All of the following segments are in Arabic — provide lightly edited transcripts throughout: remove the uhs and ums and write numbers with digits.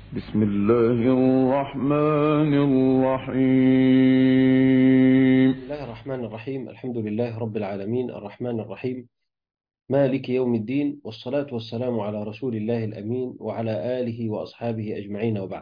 بسم الله الرحمن الرحيم. بسم الله الرحمن الرحيم. الحمد لله رب العالمين الرحمن الرحيم مالك يوم الدين، والصلاة والسلام على رسول الله الأمين وعلى آله وأصحابه أجمعين، وبعد.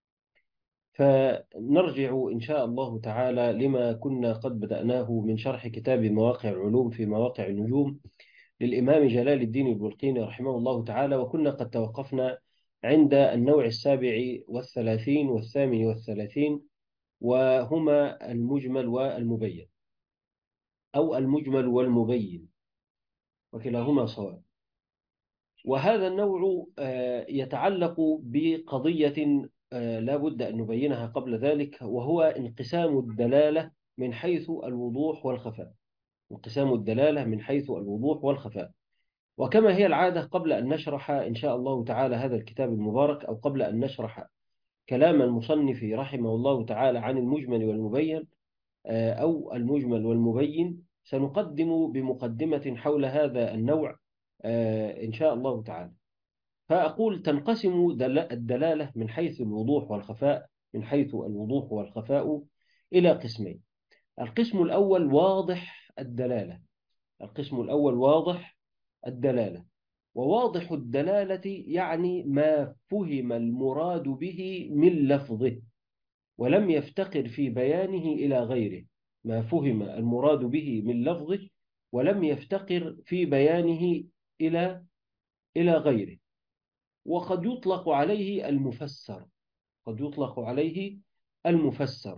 فنرجع إن شاء الله تعالى لما كنا قد بدأناه من شرح كتاب مواقع العلوم في مواقع النجوم للإمام جلال الدين البلقيني رحمه الله تعالى، وكنا قد توقفنا عند النوع 37 و38، وهما المجمل والمبين، أو المجمل والمبين، وكلاهما صواب. وهذا النوع يتعلق بقضية لا بد أن نبينها قبل ذلك، وهو انقسام الدلالة من حيث الوضوح والخفاء. انقسام الدلالة من حيث الوضوح والخفاء. وكما هي العادة، قبل أن نشرح إن شاء الله تعالى هذا الكتاب المبارك، أو قبل أن نشرح كلام المصنف رحمه الله تعالى عن المجمل والمبين، أو المجمل والمبين، سنقدم بمقدمة حول هذا النوع إن شاء الله تعالى. فأقول تنقسم الدلالة من حيث الوضوح والخفاء، من حيث الوضوح والخفاء، إلى قسمين. القسم الأول واضح الدلالة. القسم الأول واضح الدلالة. وواضح الدلالة يعني ما فهم المراد به من لفظه ولم يفتقر في بيانه إلى غيره. ما فهم المراد به من لفظه ولم يفتقر في بيانه إلى غيره. وقد يطلق عليه المفسر. قد يطلق عليه المفسر.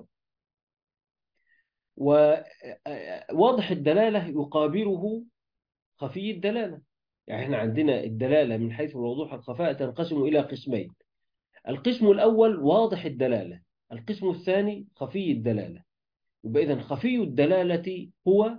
وواضح الدلالة يقابله خفي الدلالة. يعني احنا عندنا الدلالة من حيث الوضوح والخفاء تنقسم إلى قسمين. القسم الأول واضح الدلالة، القسم الثاني خفي الدلالة. يبقى إذن خفي الدلالة هو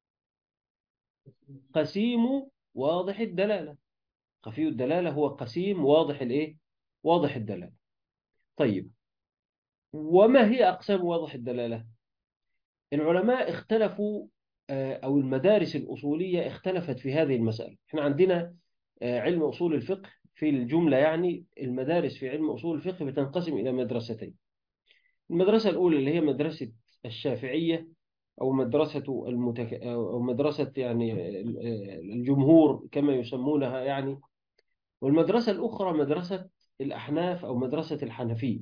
قسيم واضح الدلالة. خفي الدلالة هو قسيم واضح الإيه؟ واضح الدلالة. طيب، وما هي أقسام واضح الدلالة؟ العلماء اختلفوا، أو المدارس الأصولية اختلفت في هذه المسألة. احنا عندنا علم أصول الفقه في الجملة، يعني المدارس في علم أصول الفقه بتنقسم إلى مدرستين. المدرسة الأولى اللي هي مدرسة الشافعية، أو مدرسة أو مدرسة يعني الجمهور كما يسمونها يعني. والمدرسة الأخرى مدرسة الأحناف أو مدرسة الحنفية.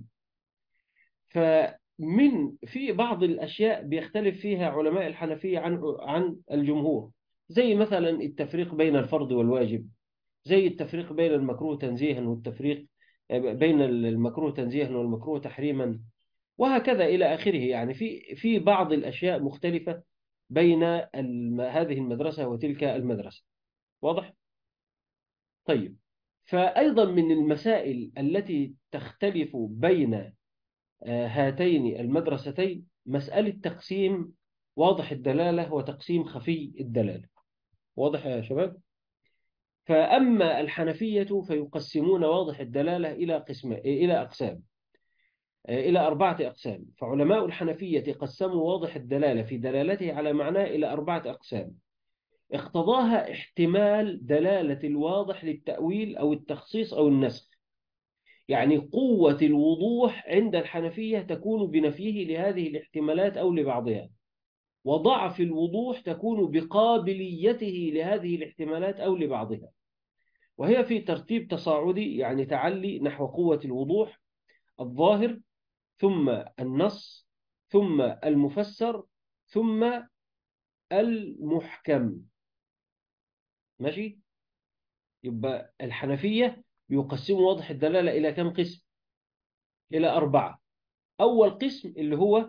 في بعض الأشياء بيختلف فيها علماء الحنفية عن الجمهور، زي مثلا التفريق بين الفرض والواجب، زي التفريق بين المكروه تنزيها والتفريق بين المكروه تنزيها والمكروه تحريما، وهكذا إلى آخره. يعني في بعض الأشياء مختلفة بين هذه المدرسة وتلك المدرسة. واضح؟ طيب، فأيضا من المسائل التي تختلف بين هاتين المدرستين مسألة تقسيم واضح الدلالة وتقسيم خفي الدلالة. واضح يا شباب؟ فأما الحنفية فيقسمون واضح الدلالة إلى أقسام، إلى 4 أقسام. فعلماء الحنفية قسموا واضح الدلالة في دلالته على معناه إلى 4 أقسام، اقتضاها احتمال دلالة الواضح للتأويل أو التخصيص أو النسخ. يعني قوة الوضوح عند الحنفية تكون بنفيه لهذه الاحتمالات أو لبعضها، وضعف الوضوح تكون بقابليته لهذه الاحتمالات أو لبعضها. وهي في ترتيب تصاعدي، يعني تعلي نحو قوة الوضوح: الظاهر، ثم النص، ثم المفسر، ثم المحكم. ماشي؟ يبقى الحنفية يقسموا واضح الدلالة إلى كم قسم؟ إلى 4. أول قسم اللي هو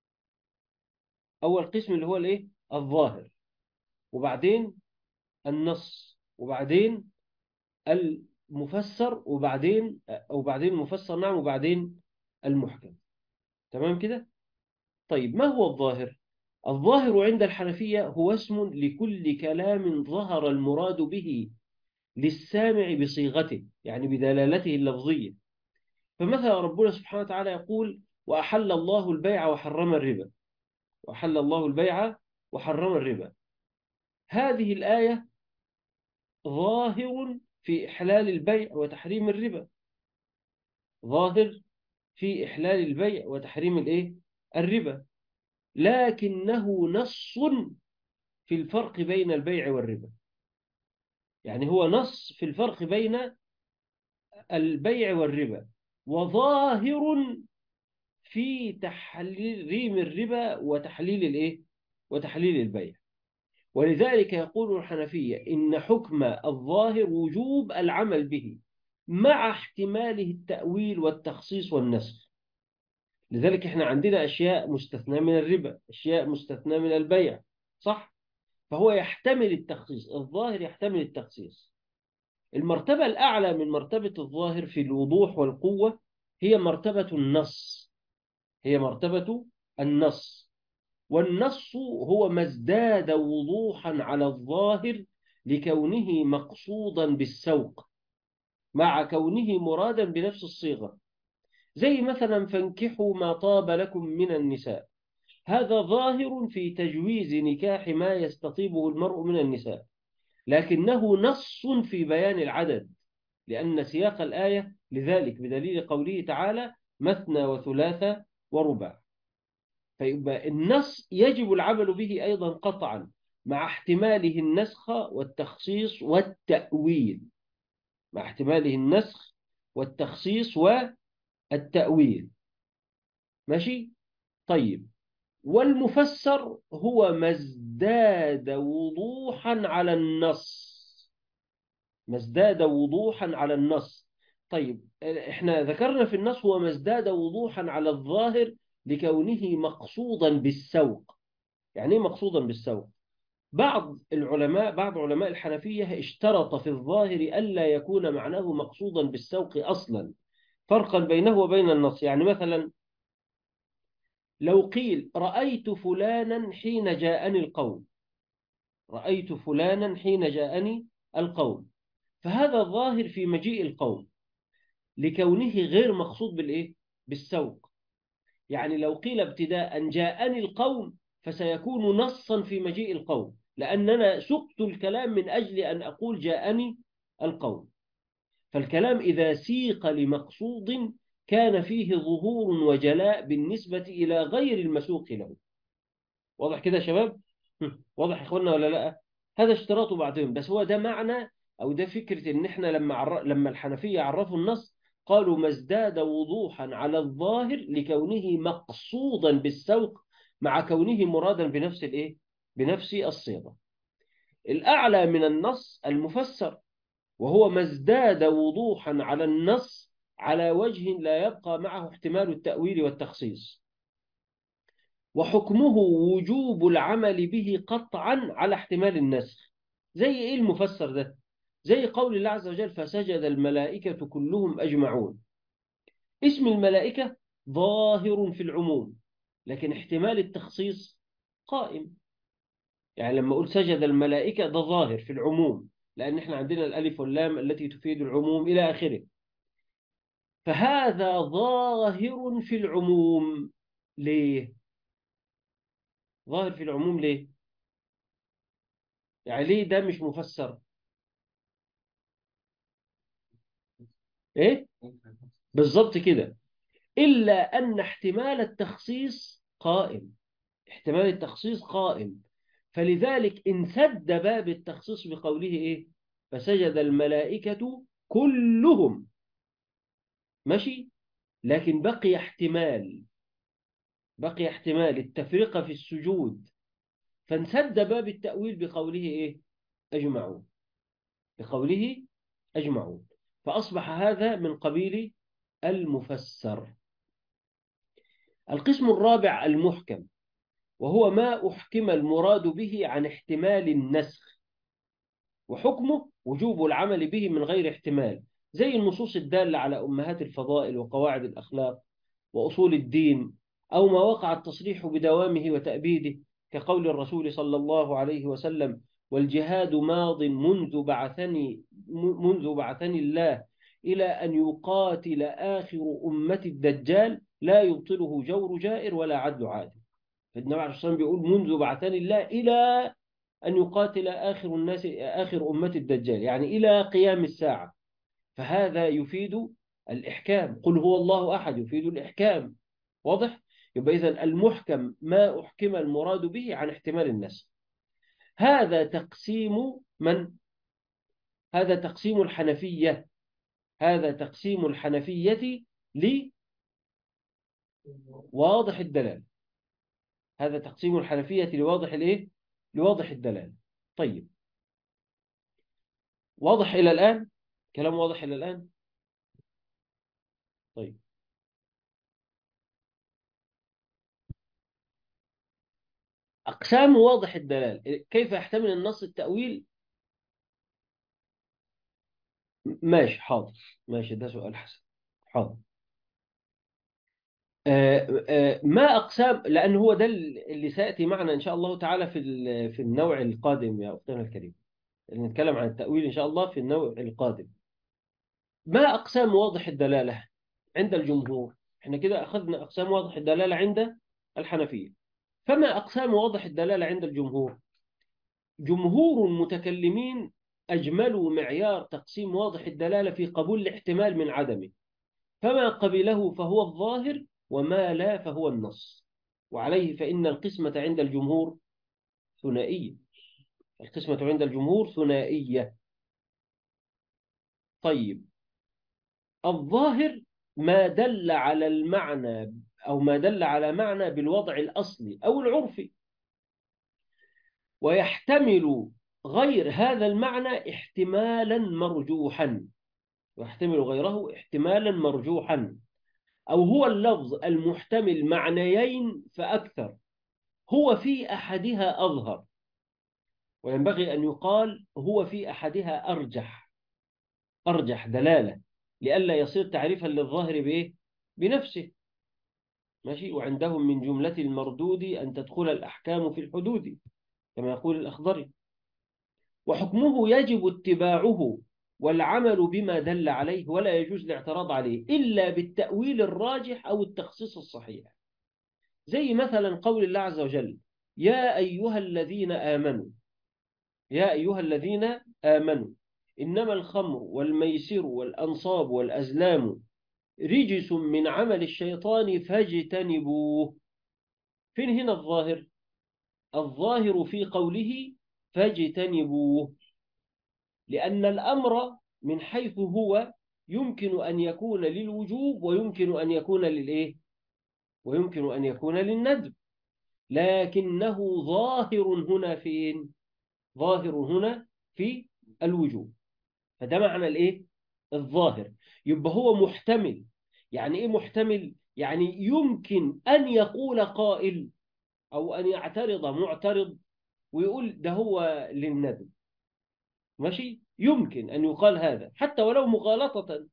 الإيه؟ الظاهر، وبعدين النص، وبعدين المفسر، وبعدين المفسر، نعم، وبعدين المحكم. تمام كده؟ طيب، ما هو الظاهر؟ الظاهر عند الحنفية هو اسم لكل كلام ظهر المراد به للسامع بصيغته، يعني بدلالته اللفظية. فمثلا ربنا سبحانه وتعالى يقول: وأحل الله البيع وحرم الربا. وأحل الله البيع وحرم الربا. هذه الآية ظاهر في إحلال البيع وتحريم الربا. ظاهر في إحلال البيع وتحريم الإيه؟ الربا، لكنه نص في الفرق بين البيع والربا. يعني هو نص في الفرق بين البيع والربا، وظاهر في تحريم الربا وتحليل الإيه؟ وتحليل البيع. ولذلك يقول الحنفية إن حكم الظاهر وجوب العمل به مع احتماله التأويل والتخصيص والنسخ. لذلك احنا عندنا أشياء مستثناة من الربا، أشياء مستثناة من البيع، صح؟ فهو يحتمل التخصيص، الظاهر يحتمل التخصيص. المرتبة الأعلى من مرتبة الظاهر في الوضوح والقوة هي مرتبة النص، هي مرتبة النص. والنص هو ما ازداد وضوحا على الظاهر لكونه مقصودا بالسوق مع كونه مرادا بنفس الصيغة. زي مثلا فانكحوا ما طاب لكم من النساء، هذا ظاهر في تجويز نكاح ما يستطيبه المرء من النساء، لكنه نص في بيان العدد لأن سياق الآية لذلك، بدليل قوله تعالى مثنى وثلاثة ورباع. فيبقى النص يجب العمل به أيضا قطعا مع احتماله النسخ والتخصيص والتأويل، مع احتماله النسخ والتخصيص والتأويل. ماشي؟ طيب، والمفسر هو ما ازداد وضوحا على النص، ما ازداد وضوحا على النص. طيب احنا ذكرنا في النص هو ما ازداد وضوحا على الظاهر لكونه مقصودا بالسوق. يعني ايه مقصودا بالسوق؟ بعض علماء الحنفية اشترط في الظاهر ألا يكون معناه مقصودا بالسوق أصلا، فرقا بينه وبين النص. يعني مثلا لو قيل رأيت فلانا حين جاءني القوم، رأيت فلانا حين جاءني القوم، فهذا ظاهر في مجيء القوم لكونه غير مقصود بالإيه؟ بالسوق. يعني لو قيل ابتداء جاءني القوم فسيكون نصا في مجيء القوم، لأننا سقت الكلام من أجل أن أقول جاءني القوم. فالكلام إذا سيق لمقصود كان فيه ظهور وجلاء بالنسبة إلى غير المسوق له. واضح كده يا شباب؟ واضح يا إخوانا ولا لا؟ هذا اشتراط بعضهم، بس هو ده معنى أو ده فكرة إن إحنا لما الحنفية عرفوا النص قالوا ما ازداد وضوحا على الظاهر لكونه مقصودا بالسوق مع كونه مرادا بنفس الإيه؟ بنفس الصيغة. الأعلى من النص المفسر، وهو ما ازداد وضوحا على النص على وجه لا يبقى معه احتمال التأويل والتخصيص، وحكمه وجوب العمل به قطعا على احتمال النسخ. زي ايه المفسر ده؟ زي قول الله عز وجل فسجد الملائكة كلهم أجمعون. اسم الملائكة ظاهر في العموم، لكن احتمال التخصيص قائم. يعني لما أقول سجد الملائكة ده ظاهر في العموم، لأن احنا عندنا الألف واللام التي تفيد العموم إلى آخره. فهذا ظاهر في العموم. ليه؟ ظاهر في العموم ليه؟ يعني ليه ده مش مفسر؟ ايه؟ بالظبط كده. إلا أن احتمال التخصيص قائم، احتمال التخصيص قائم. فلذلك انسد باب التخصيص بقوله ايه؟ فسجد الملائكة كلهم. ماشي؟ لكن بقي احتمال التفرقة في السجود، فانسد باب التأويل بقوله ايه؟ أجمعون، بقوله أجمعون. فأصبح هذا من قبيل المفسر. القسم الرابع المحكم، وهو ما أحكم المراد به عن احتمال النسخ، وحكمه وجوب العمل به من غير احتمال، زي النصوص الدالة على أمهات الفضائل وقواعد الأخلاق وأصول الدين، أو ما وقع التصريح بدوامه وتأبيده، كقول الرسول صلى الله عليه وسلم والجهاد ماض منذ بعثني الله إلى أن يقاتل آخر أمة الدجال لا يبطله جور جائر ولا عدل عادل. فالنبي عليه الصلاة والسلام بيقول منذ بعثني الله إلى أن يقاتل آخر الناس آخر أمة الدجال، يعني إلى قيام الساعة. فهذا يفيد الإحكام، قل هو الله أحد يفيد الإحكام. واضح؟ يبقى إذن المحكم ما أحكم المراد به عن احتمال النسخ. هذا تقسيم من؟ هذا تقسيم الحنفية. هذا تقسيم الحنفية لواضح الدلالة. هذا تقسيم الحنفية لواضح الإيه؟ لواضح الدلالة. طيب، واضح إلى الآن؟ كلام واضح إلى الآن؟ طيب، أقسام واضح الدلالة، كيف يحتمل النص التأويل؟ ماشي، حاضر، ماشي، ده سؤال حسن. حاضر. ما أقسام، لأن هو ده اللي سيأتي معنا إن شاء الله تعالى في النوع القادم يا أختنا الكريم. نتكلم عن التأويل إن شاء الله في النوع القادم. ما أقسام واضح الدلالة عند الجمهور؟ إحنا كده أخذنا أقسام واضح الدلالة عند الحنفية. فما أقسام واضح الدلالة عند الجمهور؟ جمهور المتكلمين أجملوا معيار تقسيم واضح الدلالة في قبول الاحتمال من عدمه، فما قبله فهو الظاهر، وما لا فهو النص. وعليه فإن القسمة عند الجمهور ثنائية. القسمة عند الجمهور ثنائية. طيب، الظاهر ما دل على المعنى أو ما دل على معنى بالوضع الأصلي أو العرفي، ويحتمل غير هذا المعنى احتمالا مرجوحا. ويحتمل غيره احتمالا مرجوحا، أو هو اللفظ المحتمل معنيين فأكثر، هو في أحدها أظهر، وينبغي أن يقال هو في أحدها أرجح دلالة، لئلا يصير تعريفا للظاهر بإيه؟ بنفسه. ماشي. وعندهم من جملة المردود أن تدخل الأحكام في الحدود، كما يقول الأخضري. وحكمه يجب اتباعه والعمل بما دل عليه، ولا يجوز الاعتراض عليه إلا بالتأويل الراجح أو التخصيص الصحيح. زي مثلا قول الله عز وجل: يا أيها الذين آمنوا، يا أيها الذين آمنوا إنما الخمر والميسر والأنصاب والأزلام رجس من عمل الشيطان فاجتنبوه. فين هنا الظاهر؟ الظاهر في قوله فاجتنبوه، لأن الأمر من حيث هو يمكن أن يكون للوجوب ويمكن أن يكون للإيه؟ ويمكن أن يكون للندب، لكنه ظاهر هنا فين؟ ظاهر هنا في الوجوب. فده معنى الإيه؟ الظاهر. يبقى هو محتمل. يعني إيه محتمل؟ يعني يمكن أن يقول قائل أو أن يعترض معترض ويقول ده هو للندب. ماشي؟ يمكن أن يقال هذا حتى ولو مغالطة،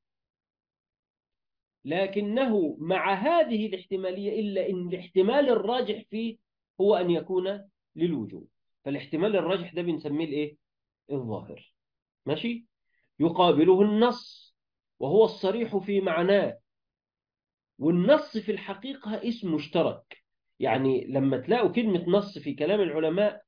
لكنه مع هذه الاحتمالية إلا أن الاحتمال الراجح فيه هو أن يكون للوجوب. فالاحتمال الراجح ده بنسميه الإيه؟ الظاهر. ماشي؟ يقابله النص وهو الصريح في معناه. والنص في الحقيقة اسم مشترك. يعني لما تلاقوا كلمة نص في كلام العلماء،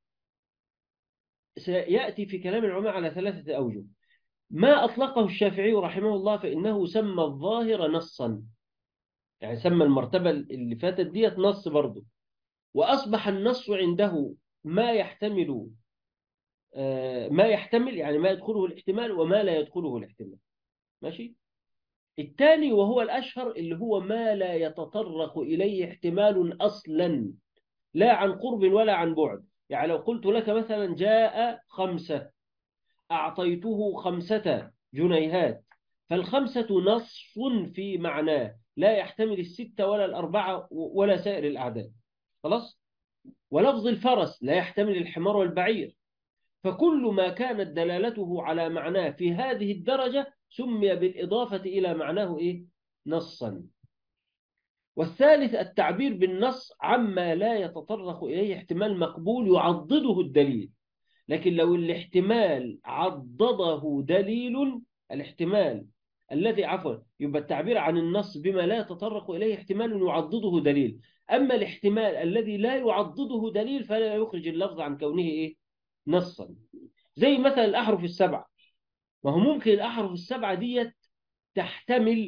سيأتي في كلام العلماء على 3 أوجه. ما أطلقه الشافعي رحمه الله فإنه سمى الظاهر نصا، يعني سمى المرتبة اللي فاتت ديت نص برضه. وأصبح النص عنده ما يحتمل، ما يحتمل يعني ما يدخله الاحتمال وما لا يدخله الاحتمال. ماشي. الثاني وهو الأشهر اللي هو ما لا يتطرق إليه احتمال أصلا، لا عن قرب ولا عن بعد. يعني لو قلت لك مثلا جاء 5، أعطيته 5 جنيهات، فالخمسة نص في معناه لا يحتمل الستة ولا الأربعة ولا سائر الأعداد. خلاص. ولفظ الفرس لا يحتمل الحمار والبعير. فكل ما كانت دلالته على معناه في هذه الدرجة سمي بالإضافة إلى معناه إيه؟ نصا. والثالث التعبير بالنص عما لا يتطرق إليه احتمال مقبول يعضده الدليل. لكن لو الاحتمال عضده دليل، الاحتمال الذي يبقى التعبير عن النص بما لا يتطرق إليه احتمال يعضده دليل. أما الاحتمال الذي لا يعضده دليل فلا يخرج اللفظ عن كونه إيه؟ نصا. زي مثلا الأحرف السبعة. ما هو ممكن الأحرف السبعة ديت تحتمل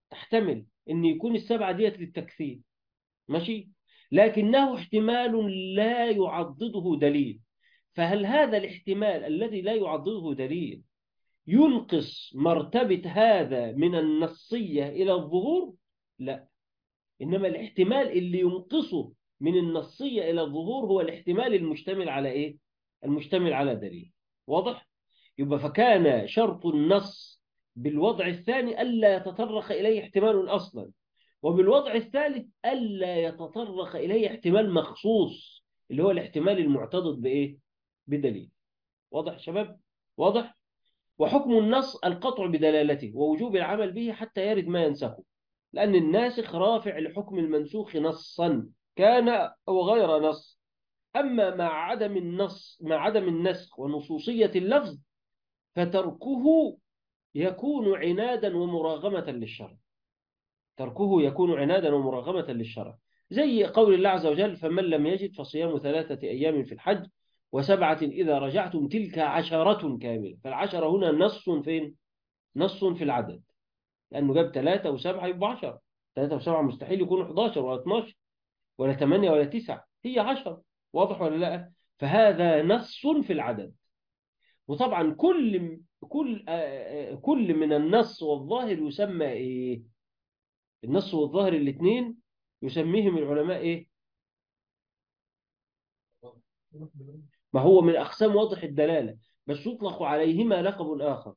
تحتمل إن يكون السبعة ديت للتكثير، ماشي، لكنه احتمال لا يعضده دليل. فهل هذا الاحتمال الذي لا يعضده دليل ينقص مرتبة هذا من النصية إلى الظهور؟ لا، إنما الاحتمال اللي ينقصه من النصية إلى الظهور هو الاحتمال المشتمل على إيه؟ المشتمل على دليل. واضح؟ يبقى فكان شرط النص بالوضع الثاني ألا يتطرق إليه احتمال أصلا، وبالوضع الثالث ألا يتطرق إليه احتمال مخصوص اللي هو الاحتمال المعتضد بإيه؟ بدليل. واضح يا شباب؟ واضح؟ وحكم النص القطع بدلالته ووجوب العمل به حتى يرد ما ينسخه، لأن الناسخ رافع لحكم المنسوخ نصا كان أو غير نص. أما مع عدم النسخ ونصوصية اللفظ فتركه يكون عنادا ومراغمة للشرع. تركه يكون عنادا ومراغمة للشرع، زي قول الله عز وجل: فمن لم يجد فصيام 3 أيام في الحج و7 إذا رجعتم تلك 10 كاملة. فالعشرة هنا نص فين؟ نص في العدد، لأنه جاب 3 و7 يبقى 10. 3 و7 مستحيل يكونوا 11 ولا 12 ولا 8 ولا 9، هي 10. واضح ولا لا؟ فهذا نص في العدد. وطبعا كل من النص والظاهر يسمى ايه؟ النص والظاهر الاثنين يسميهم العلماء ايه؟ ما هو من اقسام واضح الدلاله، بس يطلق عليهما لقب اخر.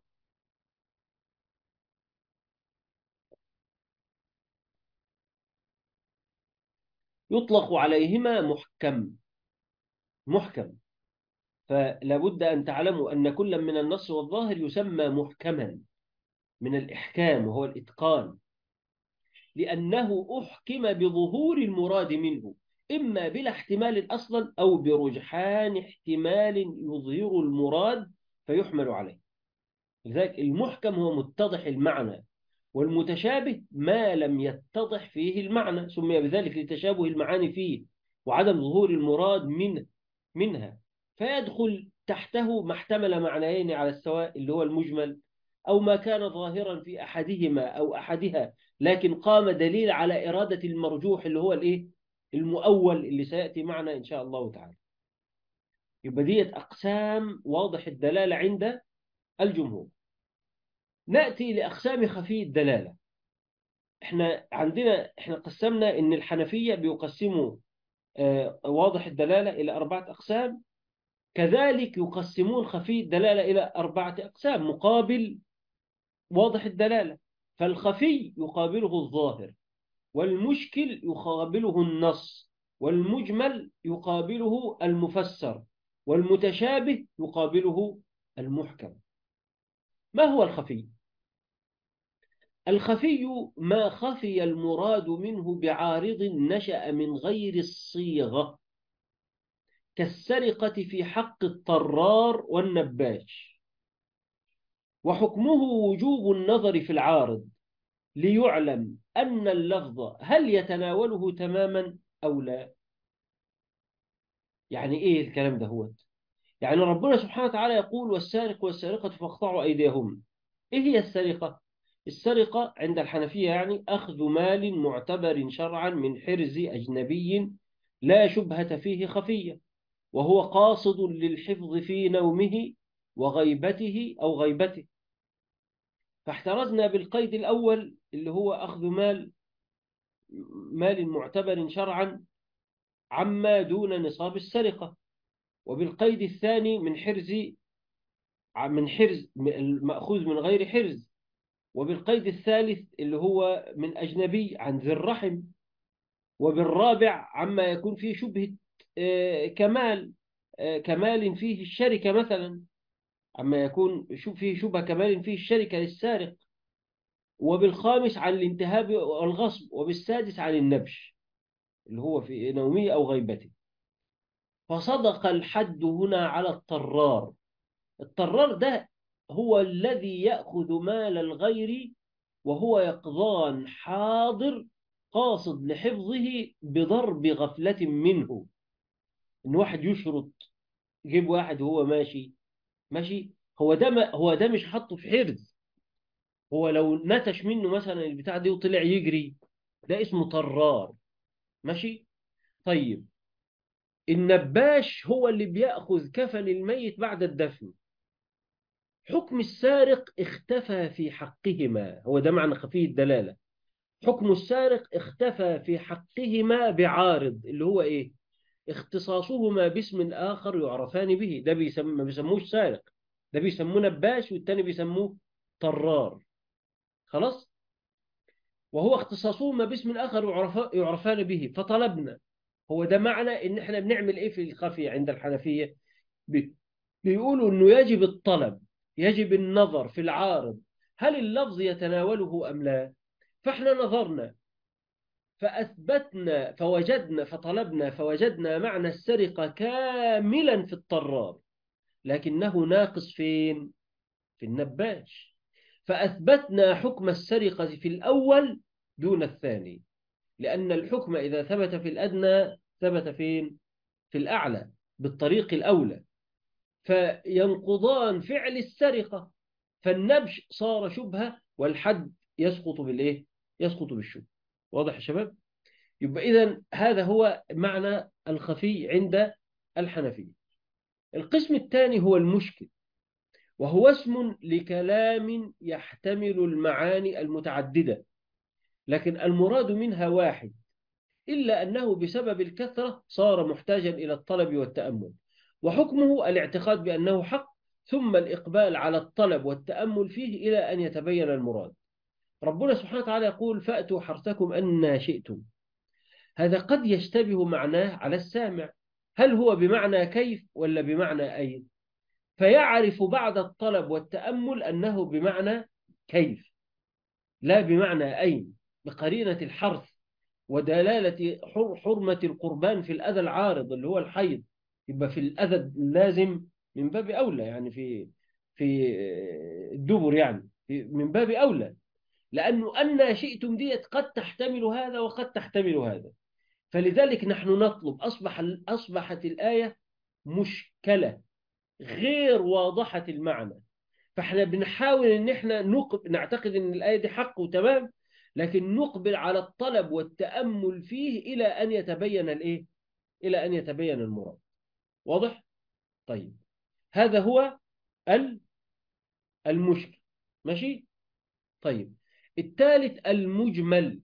يطلق عليهما محكم. محكم. فلا بد ان تعلموا ان كل من النص والظاهر يسمى محكما من الاحكام، وهو الاتقان، لأنه أحكم بظهور المراد منه، إما بلا احتمال أصلا أو برجحان احتمال يظهر المراد فيحمل عليه. لذلك المحكم هو متضح المعنى، والمتشابه ما لم يتضح فيه المعنى، سمي بذلك لتشابه المعاني فيه وعدم ظهور المراد منها. فيدخل تحته ما احتمل معنيين على السواء اللي هو المجمل، أو ما كان ظاهرا في أحدهما أو أحدها لكن قام دليل على إرادة المرجوح اللي هو الإيه؟ المؤول اللي سيأتي معنا إن شاء الله تعالى. يبقى ديت أقسام واضح الدلالة عند الجمهور. نأتي لأقسام خفي الدلالة. احنا قسمنا ان الحنفية بيقسموا واضح الدلالة الى 4 اقسام، كذلك يقسمون خفي الدلالة الى 4 اقسام مقابل واضح الدلالة. فالخفي يقابله الظاهر، والمشكل يقابله النص، والمجمل يقابله المفسر، والمتشابه يقابله المحكم. ما هو الخفي؟ الخفي ما خفي المراد منه بعارض نشأ من غير الصيغة، كالسرقة في حق الطرار والنباش. وحكمه وجوب النظر في العارض ليعلم أن اللفظ هل يتناوله تماما أو لا. يعني إيه الكلام ده؟ هو يعني ربنا سبحانه وتعالى يقول: والسارق والسارقة فاقطعوا أيديهم. إيه هي السرقة؟ السرقة عند الحنفية يعني أخذ مال معتبر شرعا من حرز أجنبي لا شبهة فيه خفية، وهو قاصد للحفظ في نومه وغيبته أو غيبته. فاحترزنا بالقيد الأول اللي هو أخذ مال معتبر شرعا عما دون نصاب السرقة، وبالقيد الثاني من حرز المأخوذ من غير حرز، وبالقيد الثالث اللي هو من أجنبي عن ذي الرحم، وبالرابع عما يكون فيه شبهة كمال فيه الشركة مثلا، عما يكون فيه شبهة كمال فيه الشركة للسارق، وبالخامس عن الانتهاب والغصب، وبالسادس عن النبش اللي هو في نومه أو غيبته. فصدق الحد هنا على الطرار. الطرار ده هو الذي يأخذ مال الغير وهو يقظان حاضر قاصد لحفظه بضرب غفلة منه. إن واحد يشرط يجيب واحد وهو ماشي، هو ده مش حاطه في حرز، هو لو نتش منه مثلا البتاع دي وطلع يجري، ده اسمه طرار. ماشي. طيب النباش هو اللي بيأخذ كفن الميت بعد الدفن. حكم السارق اختفى في حقهما، هو ده معنى خفي الدلالة. حكم السارق اختفى في حقهما بعارض، اللي هو ايه؟ اختصاصهما باسم آخر يعرفان به. ده ما بيسموش سارق، ده بيسموه نباش، والتاني بيسموه طرار. خلاص. وهو اختصاصهما باسم آخر يعرفان به، فطلبنا. هو ده معنى ان احنا بنعمل ايه في الخفي عند الحنفية. بي- بيقولوا انه يجب الطلب، يجب النظر في العارض، هل اللفظ يتناوله ام لا. فاحنا نظرنا فأثبتنا فوجدنا، فطلبنا فوجدنا معنى السرقة كاملا في الطرار، لكنه ناقص فين؟ في النباش. فأثبتنا حكم السرقة في الأول دون الثاني، لأن الحكم إذا ثبت في الأدنى ثبت فين؟ في الأعلى، بالطريق الأولى. فينقضان فعل السرقة، فالنبش صار شبهة، والحد يسقط بالإيه؟ يسقط بالشبهة. واضح يا شباب؟ يبقى إذن هذا هو معنى الخفي عند الحنفية. القسم الثاني هو المشكل، وهو اسم لكلام يحتمل المعاني المتعددة، لكن المراد منها واحد، إلا أنه بسبب الكثرة صار محتاجا إلى الطلب والتأمل. وحكمه الاعتقاد بأنه حق، ثم الإقبال على الطلب والتأمل فيه إلى أن يتبين المراد. ربنا سبحانه وتعالى يقول: فأتوا حرثكم أن شئتم. هذا قد يشتبه معناه على السامع، هل هو بمعنى كيف ولا بمعنى أين؟ فيعرف بعد الطلب والتأمل أنه بمعنى كيف لا بمعنى أين، بقرينة الحرث ودلالة حرمة القربان في الأذى العارض اللي هو الحيض. يبقى في الأذى اللازم من باب أولى، يعني في الدبر، يعني من باب أولى، لأنه أن شئتم ديت قد تحتمل هذا وقد تحتمل هذا. فلذلك نحن نطلب. أصبحت الآية مشكلة غير واضحة المعنى، فاحنا بنحاول ان احنا نعتقد ان الآية دي حق وتمام، لكن نقبل على الطلب والتأمل فيه إلى أن يتبين الإيه؟ إلى أن يتبين المراد. واضح؟ طيب هذا هو المشكل. ماشي؟ طيب الثالث المجمل،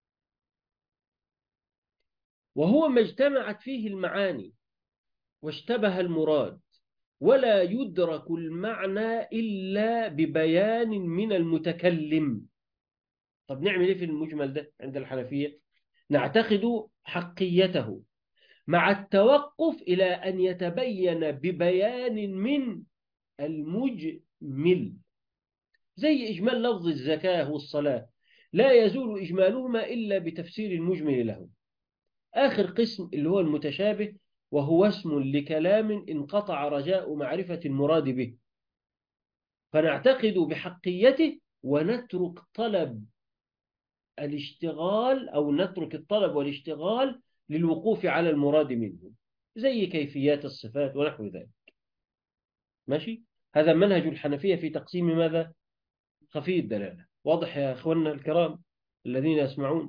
وهو ما اجتمعت فيه المعاني واشتبه المراد، ولا يدرك المعنى إلا ببيان من المتكلم. طب نعمل إيه في المجمل ده عند الحنفية؟ نعتقد حقيته مع التوقف إلى أن يتبين ببيان من المجمل، زي إجمال لفظ الزكاة والصلاة، لا يزول إجمالهما إلا بتفسير المجمل له. آخر قسم اللي هو المتشابه، وهو اسم لكلام انقطع رجاء معرفة المراد به، فنعتقد بحقيته ونترك طلب الاشتغال، أو نترك الطلب والاشتغال للوقوف على المراد منه، زي كيفيات الصفات ونحو ذلك. ماشي؟ هذا منهج الحنفية في تقسيم ماذا؟ خفي الدلالة. واضح يا أخواننا الكرام الذين يسمعون؟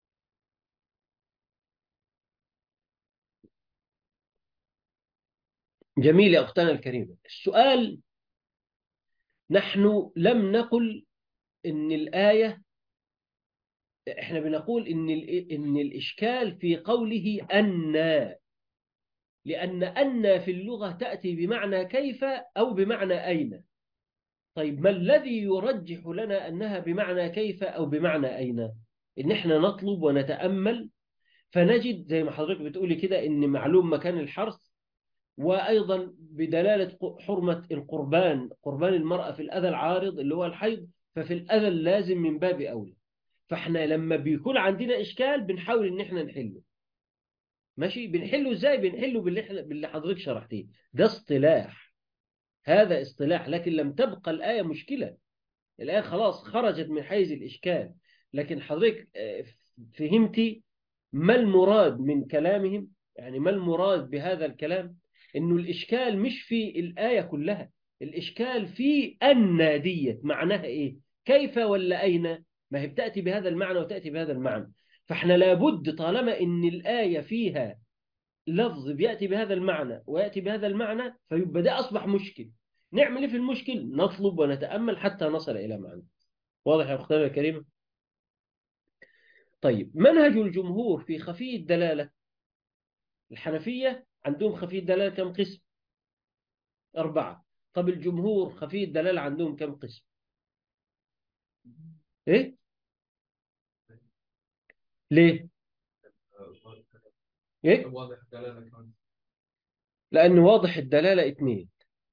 جميل يا أختنا الكريمة. السؤال: نحن لم نقل إن الآية، إحنا بنقول إن الإشكال في قوله أن، لأن في اللغة تأتي بمعنى كيف أو بمعنى أين. طيب ما الذي يرجح لنا أنها بمعنى كيف أو بمعنى أين؟ إن إحنا نطلب ونتأمل فنجد زي ما حضرتك بتقولي كده إن معلوم مكان الحرث، وأيضا بدلالة حرمة القربان، قربان المرأة في الأذى العارض اللي هو الحيض، ففي الأذى اللازم من باب أولى. فإحنا لما بيكون عندنا إشكال بنحاول إن إحنا نحله. ماشي؟ بنحله إزاي؟ بنحله باللي حضرتك شرحتيه. ده اصطلاح، هذا اصطلاح، لكن لم تبقى الآية مشكلة. الآية خلاص خرجت من حيز الإشكال، لكن حضرتك فهمتي ما المراد من كلامهم؟ يعني ما المراد بهذا الكلام؟ إنه الإشكال مش في الآية كلها، الإشكال في أن ديت معناها إيه؟ كيف ولا أين؟ ما هي بتأتي بهذا المعنى وتأتي بهذا المعنى. فاحنا لابد طالما إن الآية فيها لفظ بيأتي بهذا المعنى ويأتي بهذا المعنى، فيبقى ده أصبح مشكل. نعمل إيه في المشكل؟ نطلب ونتأمل حتى نصل إلى معنى. واضح يا أختنا الكريمة؟ طيب، منهج الجمهور في خفي الدلالة. الحنفية عندهم خفي الدلالة كم قسم؟ 4. طب الجمهور خفي الدلالة عندهم كم قسم؟ إيه؟ ليه؟ إيه؟ لأن واضح الدلالة 2.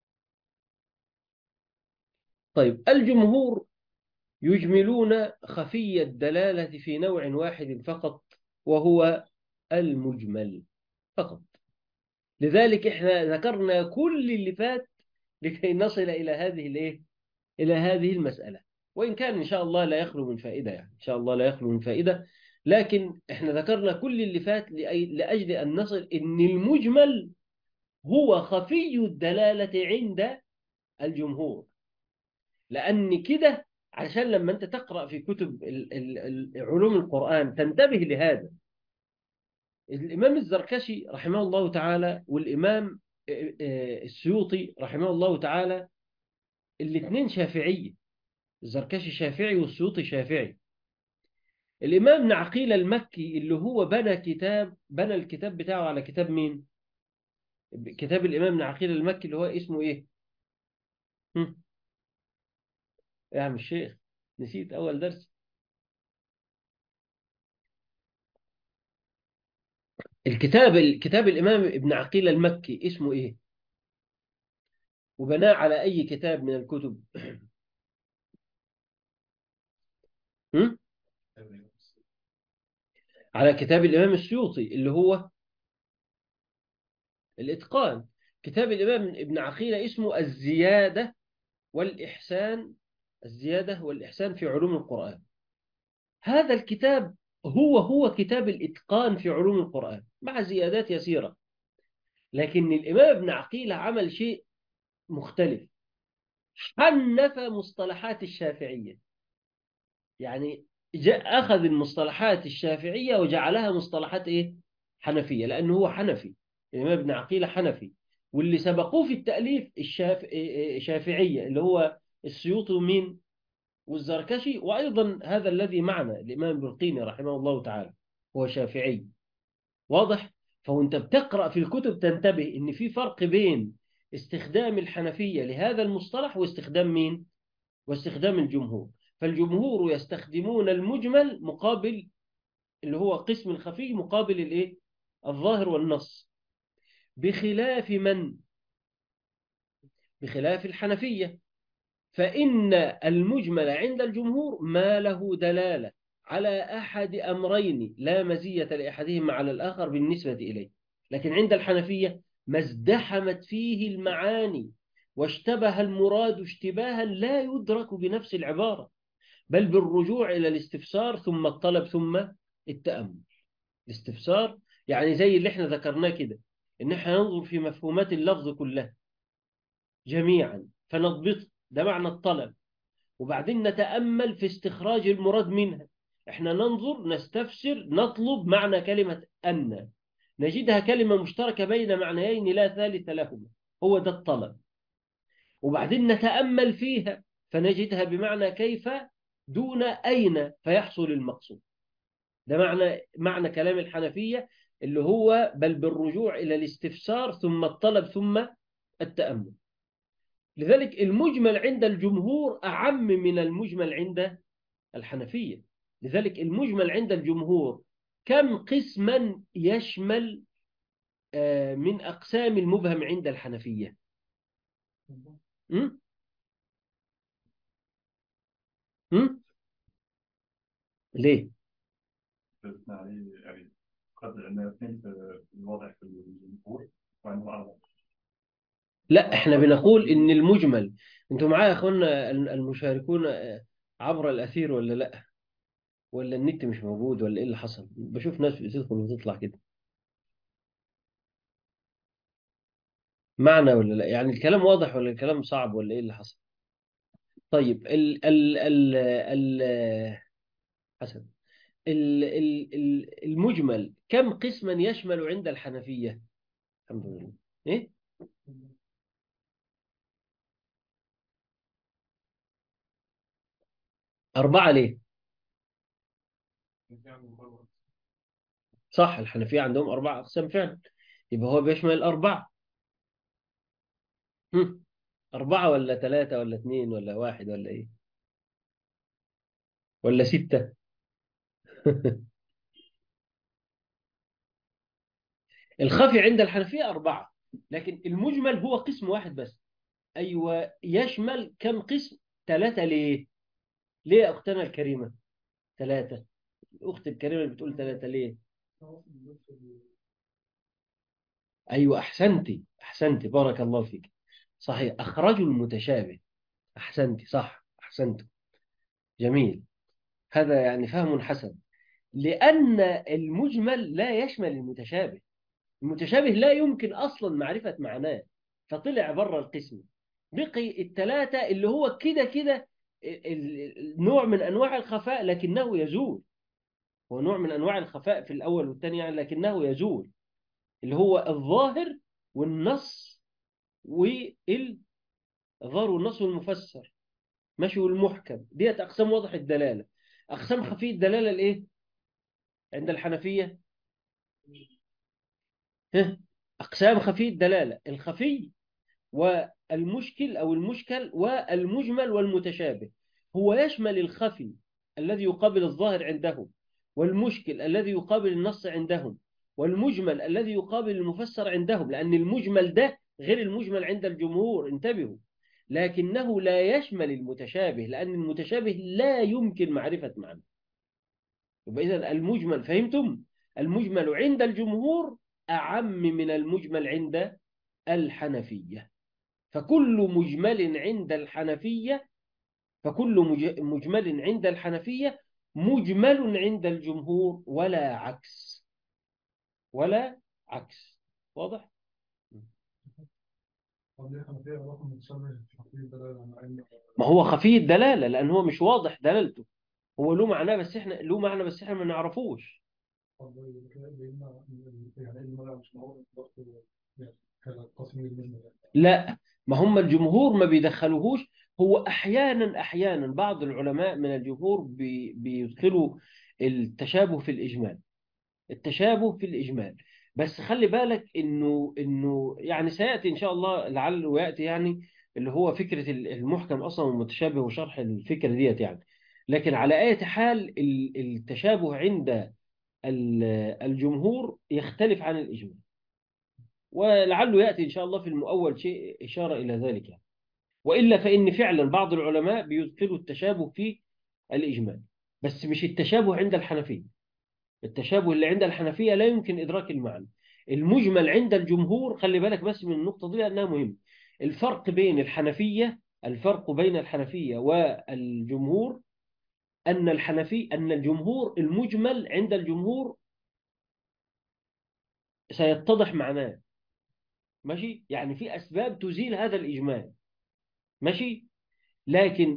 طيب، الجمهور يجملون خفي الدلالة في نوع واحد فقط، وهو المجمل فقط. لذلك احنا ذكرنا كل اللي فات لكي نصل إلى هذه الايه، إلى هذه المسألة. وإن كان إن شاء الله لا يخلو من فائدة، يعني إن شاء الله لا يخلو من فائدة، لكن احنا ذكرنا كل اللي فات لأجل أن نصل إن المجمل هو خفي الدلالة عند الجمهور. لأن كده عشان لما أنت تقرأ في كتب علوم القرآن تنتبه لهذا. الإمام الزركشي رحمه الله تعالى والإمام السيوطي رحمه الله تعالى الاثنين شافعية. الزركشي شافعي والسيوطي شافعي. الإمام ابن عقيل المكي اللي هو بنى الكتاب بتاعه على كتاب مين؟ كتاب الإمام ابن عقيل المكي اللي هو اسمه إيه؟ هم؟ يا عم الشيخ، نسيت أول درس. كتاب الإمام ابن عقيل المكي اسمه إيه؟ وبناه على أي كتاب من الكتب؟ هم؟ على كتاب الإمام السيوطي اللي هو الإتقان. كتاب الإمام ابن عقيل اسمه والإحسان الزيادة والإحسان في علوم القرآن. هذا الكتاب هو كتاب الإتقان في علوم القرآن مع زيادات يسيرة. لكن الإمام ابن عقيل عمل شيء مختلف، حنف مصطلحات الشافعية. يعني أخذ المصطلحات الشافعية وجعلها مصطلحات إيه؟ حنفية، لأنه هو حنفي. الإمام ابن عقيل حنفي، واللي سبقوه في التأليف شافعية اللي هو السيوطي ومين والزركشي، وأيضا هذا الذي معنا الإمام البلقيني رحمه الله تعالى هو شافعي. واضح؟ فوانت بتقرأ في الكتب تنتبه إن في فرق بين استخدام الحنفية لهذا المصطلح واستخدام مين؟ واستخدام الجمهور. فالجمهور يستخدمون المجمل مقابل اللي هو قسم الخفي مقابل الايه؟ الظاهر والنص. بخلاف من؟ بخلاف الحنفية، فإن المجمل عند الجمهور ما له دلالة على أحد أمرين لا مزية لأحدهما على الآخر بالنسبة إليه. لكن عند الحنفية ما ازدحمت فيه المعاني واشتبه المراد اشتباها لا يدرك بنفس العبارة، بل بالرجوع إلى الاستفسار ثم الطلب ثم التأمل. الاستفسار يعني زي اللي احنا ذكرناه كده، إن احنا ننظر في مفهومات اللفظ كلها جميعا فنضبط، ده معنى الطلب. وبعدين نتأمل في استخراج المراد منها. احنا ننظر نستفسر نطلب معنى كلمة أن، نجدها كلمة مشتركة بين معنيين لا ثالث لهما، هو ده الطلب. وبعدين نتأمل فيها فنجدها بمعنى كيف دون أين فيحصل المقصود. ده معنى كلام الحنفية اللي هو بل بالرجوع إلى الاستفسار ثم الطلب ثم التأمل. لذلك المجمل عند الجمهور أعم من المجمل عند الحنفية. لذلك المجمل عند الجمهور كم قسما يشمل من أقسام المبهم عند الحنفية؟ م? م? ليه؟ يعني قد الاثنين في الوضع في الجمهور وأنه أعظم. لا، احنا بنقول ان المجمل. انتوا معايا يا اخوانا المشاركون عبر الاثير ولا لا؟ ولا النت مش موجود ولا ايه اللي حصل؟ بشوف ناس بتدخل وتطلع كده. معنى ولا لا؟ يعني الكلام واضح ولا الكلام صعب ولا ايه اللي حصل؟ طيب حسن، المجمل كم قسما يشمل عند الحنفية؟ الحمد لله. إيه؟ 4 ليه؟ صح، الحنفية عندهم 4 أقسام فعلا، يبقى هو بيشمل 4. 4 ولا 3 ولا 2 ولا 1 ولا إيه؟ ولا 6؟ الخفي عند الحنفية 4، لكن المجمل هو قسم واحد بس. أيوة، يشمل كم قسم؟ 3 ليه؟ ليه يا أختنا الكريمة 3؟ الأخت الكريمة اللي بتقول 3 ليه؟ أيوة، أحسنتي أحسنتي، بارك الله فيك. صحيح، أخرجوا المتشابه. أحسنتي، صح، أحسنت، جميل. هذا يعني فهم حسن. لأن المجمل لا يشمل المتشابه. المتشابه لا يمكن أصلا معرفة معناه، فطلع بره القسم. بقي الثلاثة اللي هو كده كده نوع من أنواع الخفاء لكنه يزول. هو نوع من أنواع الخفاء في الأول والثاني يعني، لكنه يزول، اللي هو الظاهر والنص والظاهر والنص والمفسر، ماشي، والمحكم. ديت أقسام واضح الدلالة. أقسام خفي الدلالة الإيه عند الحنفية؟ ها؟ أقسام خفي الدلالة: الخفي والمشكل أو المشكل والمجمل والمتشابه. هو يشمل الخفي الذي يقابل الظاهر عندهم، والمشكل الذي يقابل النص عندهم، والمجمل الذي يقابل المفسر عندهم، لأن المجمل ده غير المجمل عند الجمهور، انتبهوا. لكنه لا يشمل المتشابه، لأن المتشابه لا يمكن معرفة معنى. يبقى إذن المجمل، فهمتم؟ المجمل عند الجمهور أعم من المجمل عند الحنفية. فكل مجمل عند الحنفية فكل مجمل عند الحنفية مجمل عند الجمهور، ولا عكس، ولا عكس. واضح؟ ما هو خفي الدلالة لأن هو مش واضح دلالته. هو له معنى بس احنا ما نعرفوش. لا، ما هم الجمهور ما بيدخلوهوش. هو احيانا بعض العلماء من الجمهور بيدخلوا التشابه في الاجمال. التشابه في الاجمال، بس خلي بالك انه يعني سياتي ان شاء الله، لعل وياتي يعني، اللي هو فكره المحكم اصلا والمتشابه وشرح الفكره ديت يعني. لكن على اي حال التشابه عند الجمهور يختلف عن الإجماع، ولعله يأتي إن شاء الله في المؤول شيء إشارة إلى ذلك يعني. وإلا فإن فعلا بعض العلماء بيدخلوا التشابه في الإجماع، بس مش التشابه عند الحنفية. التشابه اللي عند الحنفية لا يمكن إدراك المعنى. المجمل عند الجمهور، خلي بالك بس من النقطة دي لأنها مهمة. الفرق بين الحنفية والجمهور أن الجمهور المجمل عند الجمهور سيتضح معناه، ماشي، يعني في أسباب تزيل هذا الإجمال، ماشي. لكن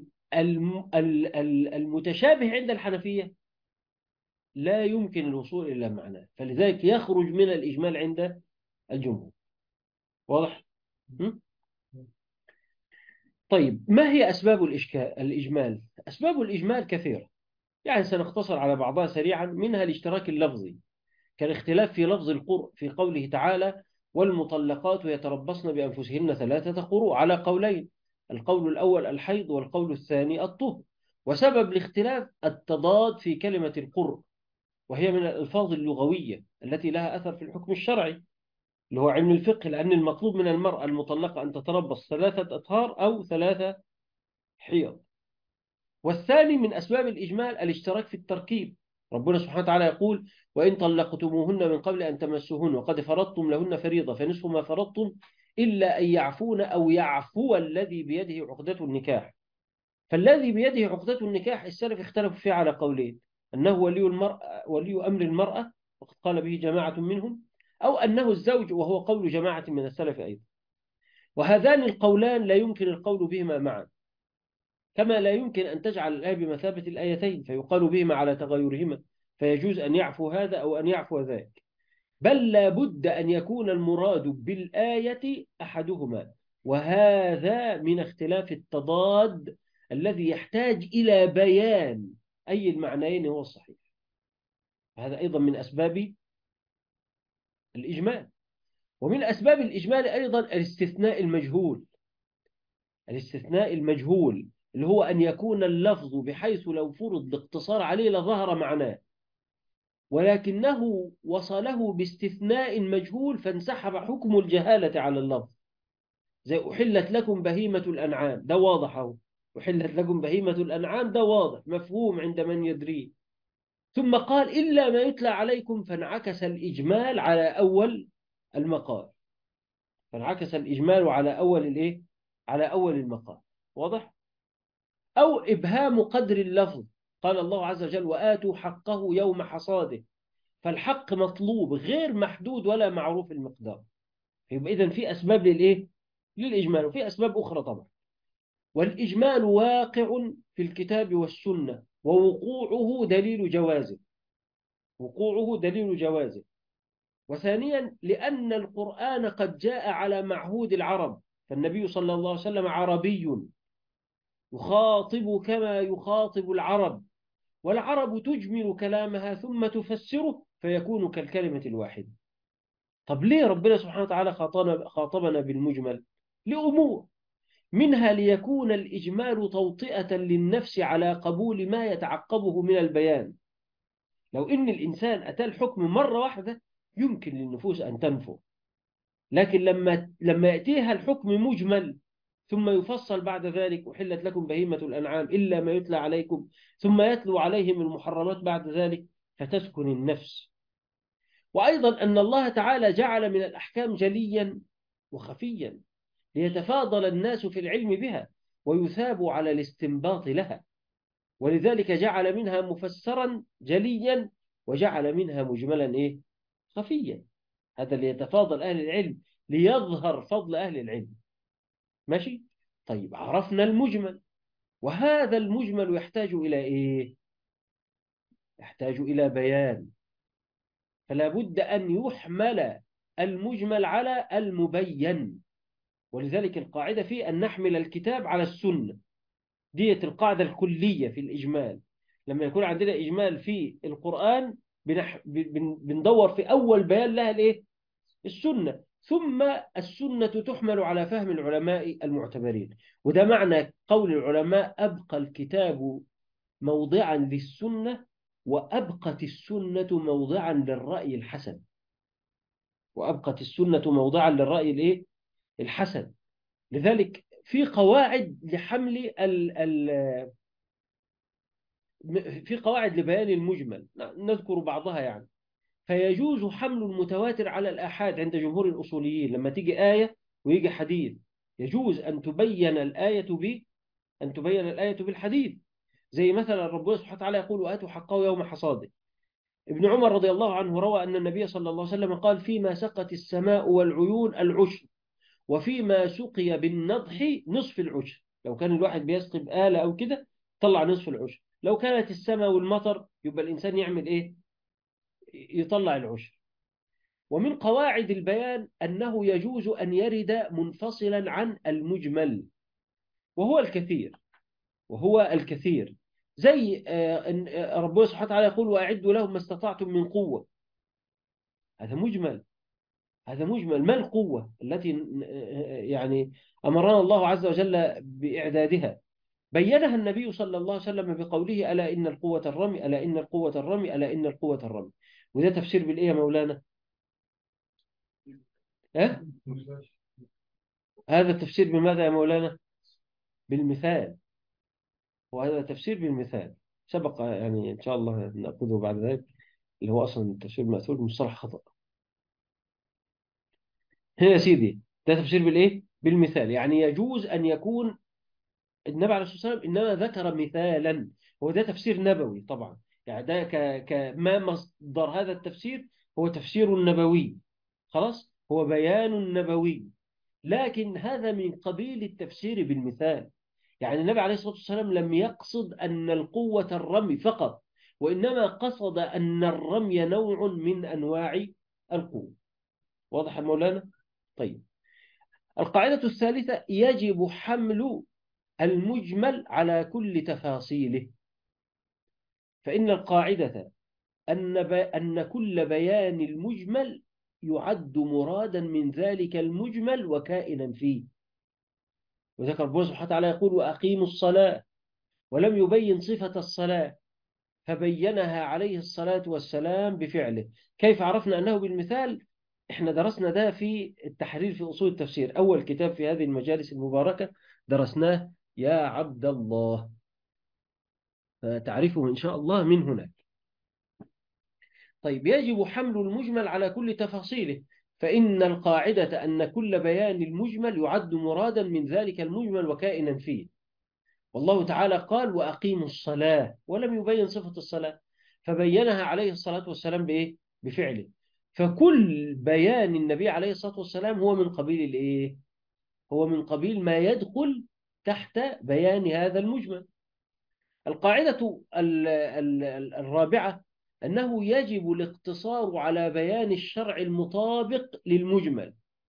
المتشابه عند الحنفية لا يمكن الوصول إلى معناه، فلذلك يخرج من الإجمال عند الجمهور. واضح؟ م? طيب، ما هي أسباب الإجمال؟ أسباب الإجمال كثيرة، يعني سنختصر على بعضها سريعا. منها الاشتراك اللفظي، كالاختلاف في لفظ القرء في قوله تعالى: والمطلقات يتربصن بأنفسهن 3 قروء، على قولين: القول الأول الحيض، والقول الثاني الطهر. وسبب الاختلاف التضاد في كلمة القرء، وهي من الألفاظ اللغوية التي لها أثر في الحكم الشرعي، اللي هو علم الفقه، لأن المطلوب من المرأة المطلقة أن تتربص 3 أطهار أو 3 حيض. والثاني من أسباب الإجمال الاشتراك في التركيب. ربنا سبحانه وتعالى يقول: وإن طلقتموهن من قبل أن تمسوهن وقد فرضتم لهن فريضة فنصف ما فرضتم إلا أن يعفون أو يعفو الذي بيده عقدة النكاح. فالذي بيده عقدة النكاح السلف اختلفوا فيه على قولين: أنه ولي أمر المرأة وقد قال به جماعة منهم، أو أنه الزوج وهو قول جماعة من السلف أيضا. وهذان القولان لا يمكن القول بهما معا، كما لا يمكن أن تجعل الآية بمثابة الآيتين فيقال بهما على تغيرهما، فيجوز أن يعفو هذا أو أن يعفو ذاك، بل لا بد أن يكون المراد بالآية أحدهما، وهذا من اختلاف التضاد الذي يحتاج إلى بيان أي المعنيين هو الصحيح. هذا أيضا من أسباب الإجمال. ومن أسباب الإجمال أيضا الاستثناء المجهول. الاستثناء المجهول اللي هو أن يكون اللفظ بحيث لو فرض الاقتصار عليه لظهر معناه، ولكنه وصله باستثناء مجهول فانسحب حكم الجهالة على اللفظ، زي أحلت لكم بهيمة الأنعام، ده واضح أهو، أحلت لكم بهيمة الأنعام ده واضح مفهوم عند من يدريه، ثم قال إلا ما يتلى عليكم، فانعكس الإجمال على أول المقال، فانعكس الإجمال على أول الإيه؟ على أول المقال، واضح؟ أو إبهام قدر اللفظ، قال الله عز وجل وآتوا حقه يوم حصاده، فالحق مطلوب غير محدود ولا معروف المقدار. يبقى إذن في أسباب للإيه؟ للإجمال، وفي أسباب أخرى طبعا. والإجمال واقع في الكتاب والسنة، ووقوعه دليل جوازه، وقوعه دليل جوازه. وثانيا لأن القرآن قد جاء على معهود العرب، فالنبي صلى الله عليه وسلم عربي يخاطب كما يخاطب العرب، والعرب تجمل كلامها ثم تفسره فيكون كالكلمة الواحدة. طب ليه ربنا سبحانه وتعالى خاطبنا بالمجمل؟ لأمور، منها ليكون الإجمال توطئة للنفس على قبول ما يتعقبه من البيان. لو إن الإنسان أتى الحكم مرة واحدة يمكن للنفوس أن تنفر، لكن لما يأتيها الحكم مجمل ثم يفصل بعد ذلك أحلت لكم بهيمة الأنعام إلا ما يتلى عليكم، ثم يتلو عليهم المحرمات بعد ذلك فتسكن النفس. وأيضا أن الله تعالى جعل من الأحكام جليا وخفيا ليتفاضل الناس في العلم بها ويثاب على الاستنباط لها، ولذلك جعل منها مفسرا جليا وجعل منها مجملا إيه؟ خفيا، هذا ليتفاضل أهل العلم، ليظهر فضل أهل العلم. ماشي؟ طيب عرفنا المجمل، وهذا المجمل يحتاج إلى إيه؟ يحتاج إلى بيان، فلا بد أن يحمل المجمل على المبين. ولذلك القاعدة فيه أن نحمل الكتاب على السنة، ديت القاعدة الكلية في الإجمال. لما يكون عندنا إجمال في القرآن بندور في أول بيان لها الإيه؟ السنة، ثم السنة تحمل على فهم العلماء المعتبرين. وده معنى قول العلماء أبقى الكتاب موضعا للسنة وأبقت السنة موضعا للرأي الحسن، وأبقت السنة موضعا للرأي الإيه؟ الحسن. لذلك في قواعد لحمل في قواعد لبيان المجمل نذكر بعضها يعني. فيجوز حمل المتواتر على الآحاد عند جمهور الأصوليين، لما تيجي آية ويجي حديث يجوز أن تبين الآية بالحديث، زي مثلا ربنا سبحانه وتعالى يقول وآتوا حقه يوم حصاده. ابن عمر رضي الله عنه روى أن النبي صلى الله عليه وسلم قال فيما سقت السماء والعيون العشر، وفيما سقي بالنضح نصف العشر. لو كان الواحد بيسقي بآلة أو كده طلع نصف العشر، لو كانت السماء والمطر يبقى الإنسان يعمل إيه؟ يطلع العشر. ومن قواعد البيان أنه يجوز أن يرد منفصلا عن المجمل، وهو الكثير زي ربنا سبحانه وتعالى يقول وأعدوا لهم ما استطعتم من قوة، هذا مجمل. ما القوة التي يعني أمرنا الله عز وجل بإعدادها؟ بينها النبي صلى الله عليه وسلم بقوله ألا إن القوة الرمي، ألا إن القوة الرمي، ألا إن القوة الرمي. وده تفسير بالإيه يا مولانا؟ أه؟ هذا التفسير بماذا يا مولانا؟ بالمثال، وهذا تفسير بالمثال سبق يعني إن شاء الله نأخذه بعد ذلك، اللي هو أصلا التفسير المأثور مصطلح خطأ. هنا يا سيدي ده تفسير بالإيه؟ بالمثال، يعني يجوز أن يكون النبي عليه الصلاة والسلام إنما ذكر مثالا، هو ده تفسير نبوي طبعا، يعني ده كما مصدر هذا التفسير هو تفسير نبوي، خلاص هو بيان نبوي، لكن هذا من قبيل التفسير بالمثال. يعني النبي عليه الصلاة والسلام لم يقصد أن القوة الرمي فقط، وإنما قصد أن الرمي نوع من أنواع القوة. واضح يا مولانا؟ طيب، القاعدة الثالثة: يجب حمل المجمل على كل تفاصيله. فإن القاعدة أن كل بيان المجمل يعد مرادا من ذلك المجمل وكائنا فيه. وذكر ربنا سبحانه وتعالى يقول: وأقيموا الصلاة، ولم يبين صفة الصلاة فبينها عليه الصلاة والسلام بفعله. كيف عرفنا أنه بالمثال؟ احنا درسنا ده في التحرير في أصول التفسير، أول كتاب في هذه المجالس المباركة درسناه يا عبد الله، فتعرفه إن شاء الله من هناك. طيب، يجب حمل المجمل على كل تفاصيله، فإن القاعدة أن كل بيان المجمل يعد مرادا من ذلك المجمل وكائنا فيه. والله تعالى قال: وأقيموا الصلاة، ولم يبين صفة الصلاة فبينها عليه الصلاة والسلام بإيه؟ بفعله. فكل بيان النبي عليه الصلاة والسلام هو من قبيل الإيه؟ هو من قبيل ما يدخل تحت بيان هذا المجمل. القاعدة الرابعة: أنه يجب الاقتصار على بيان الشرع المطابق للمجمل،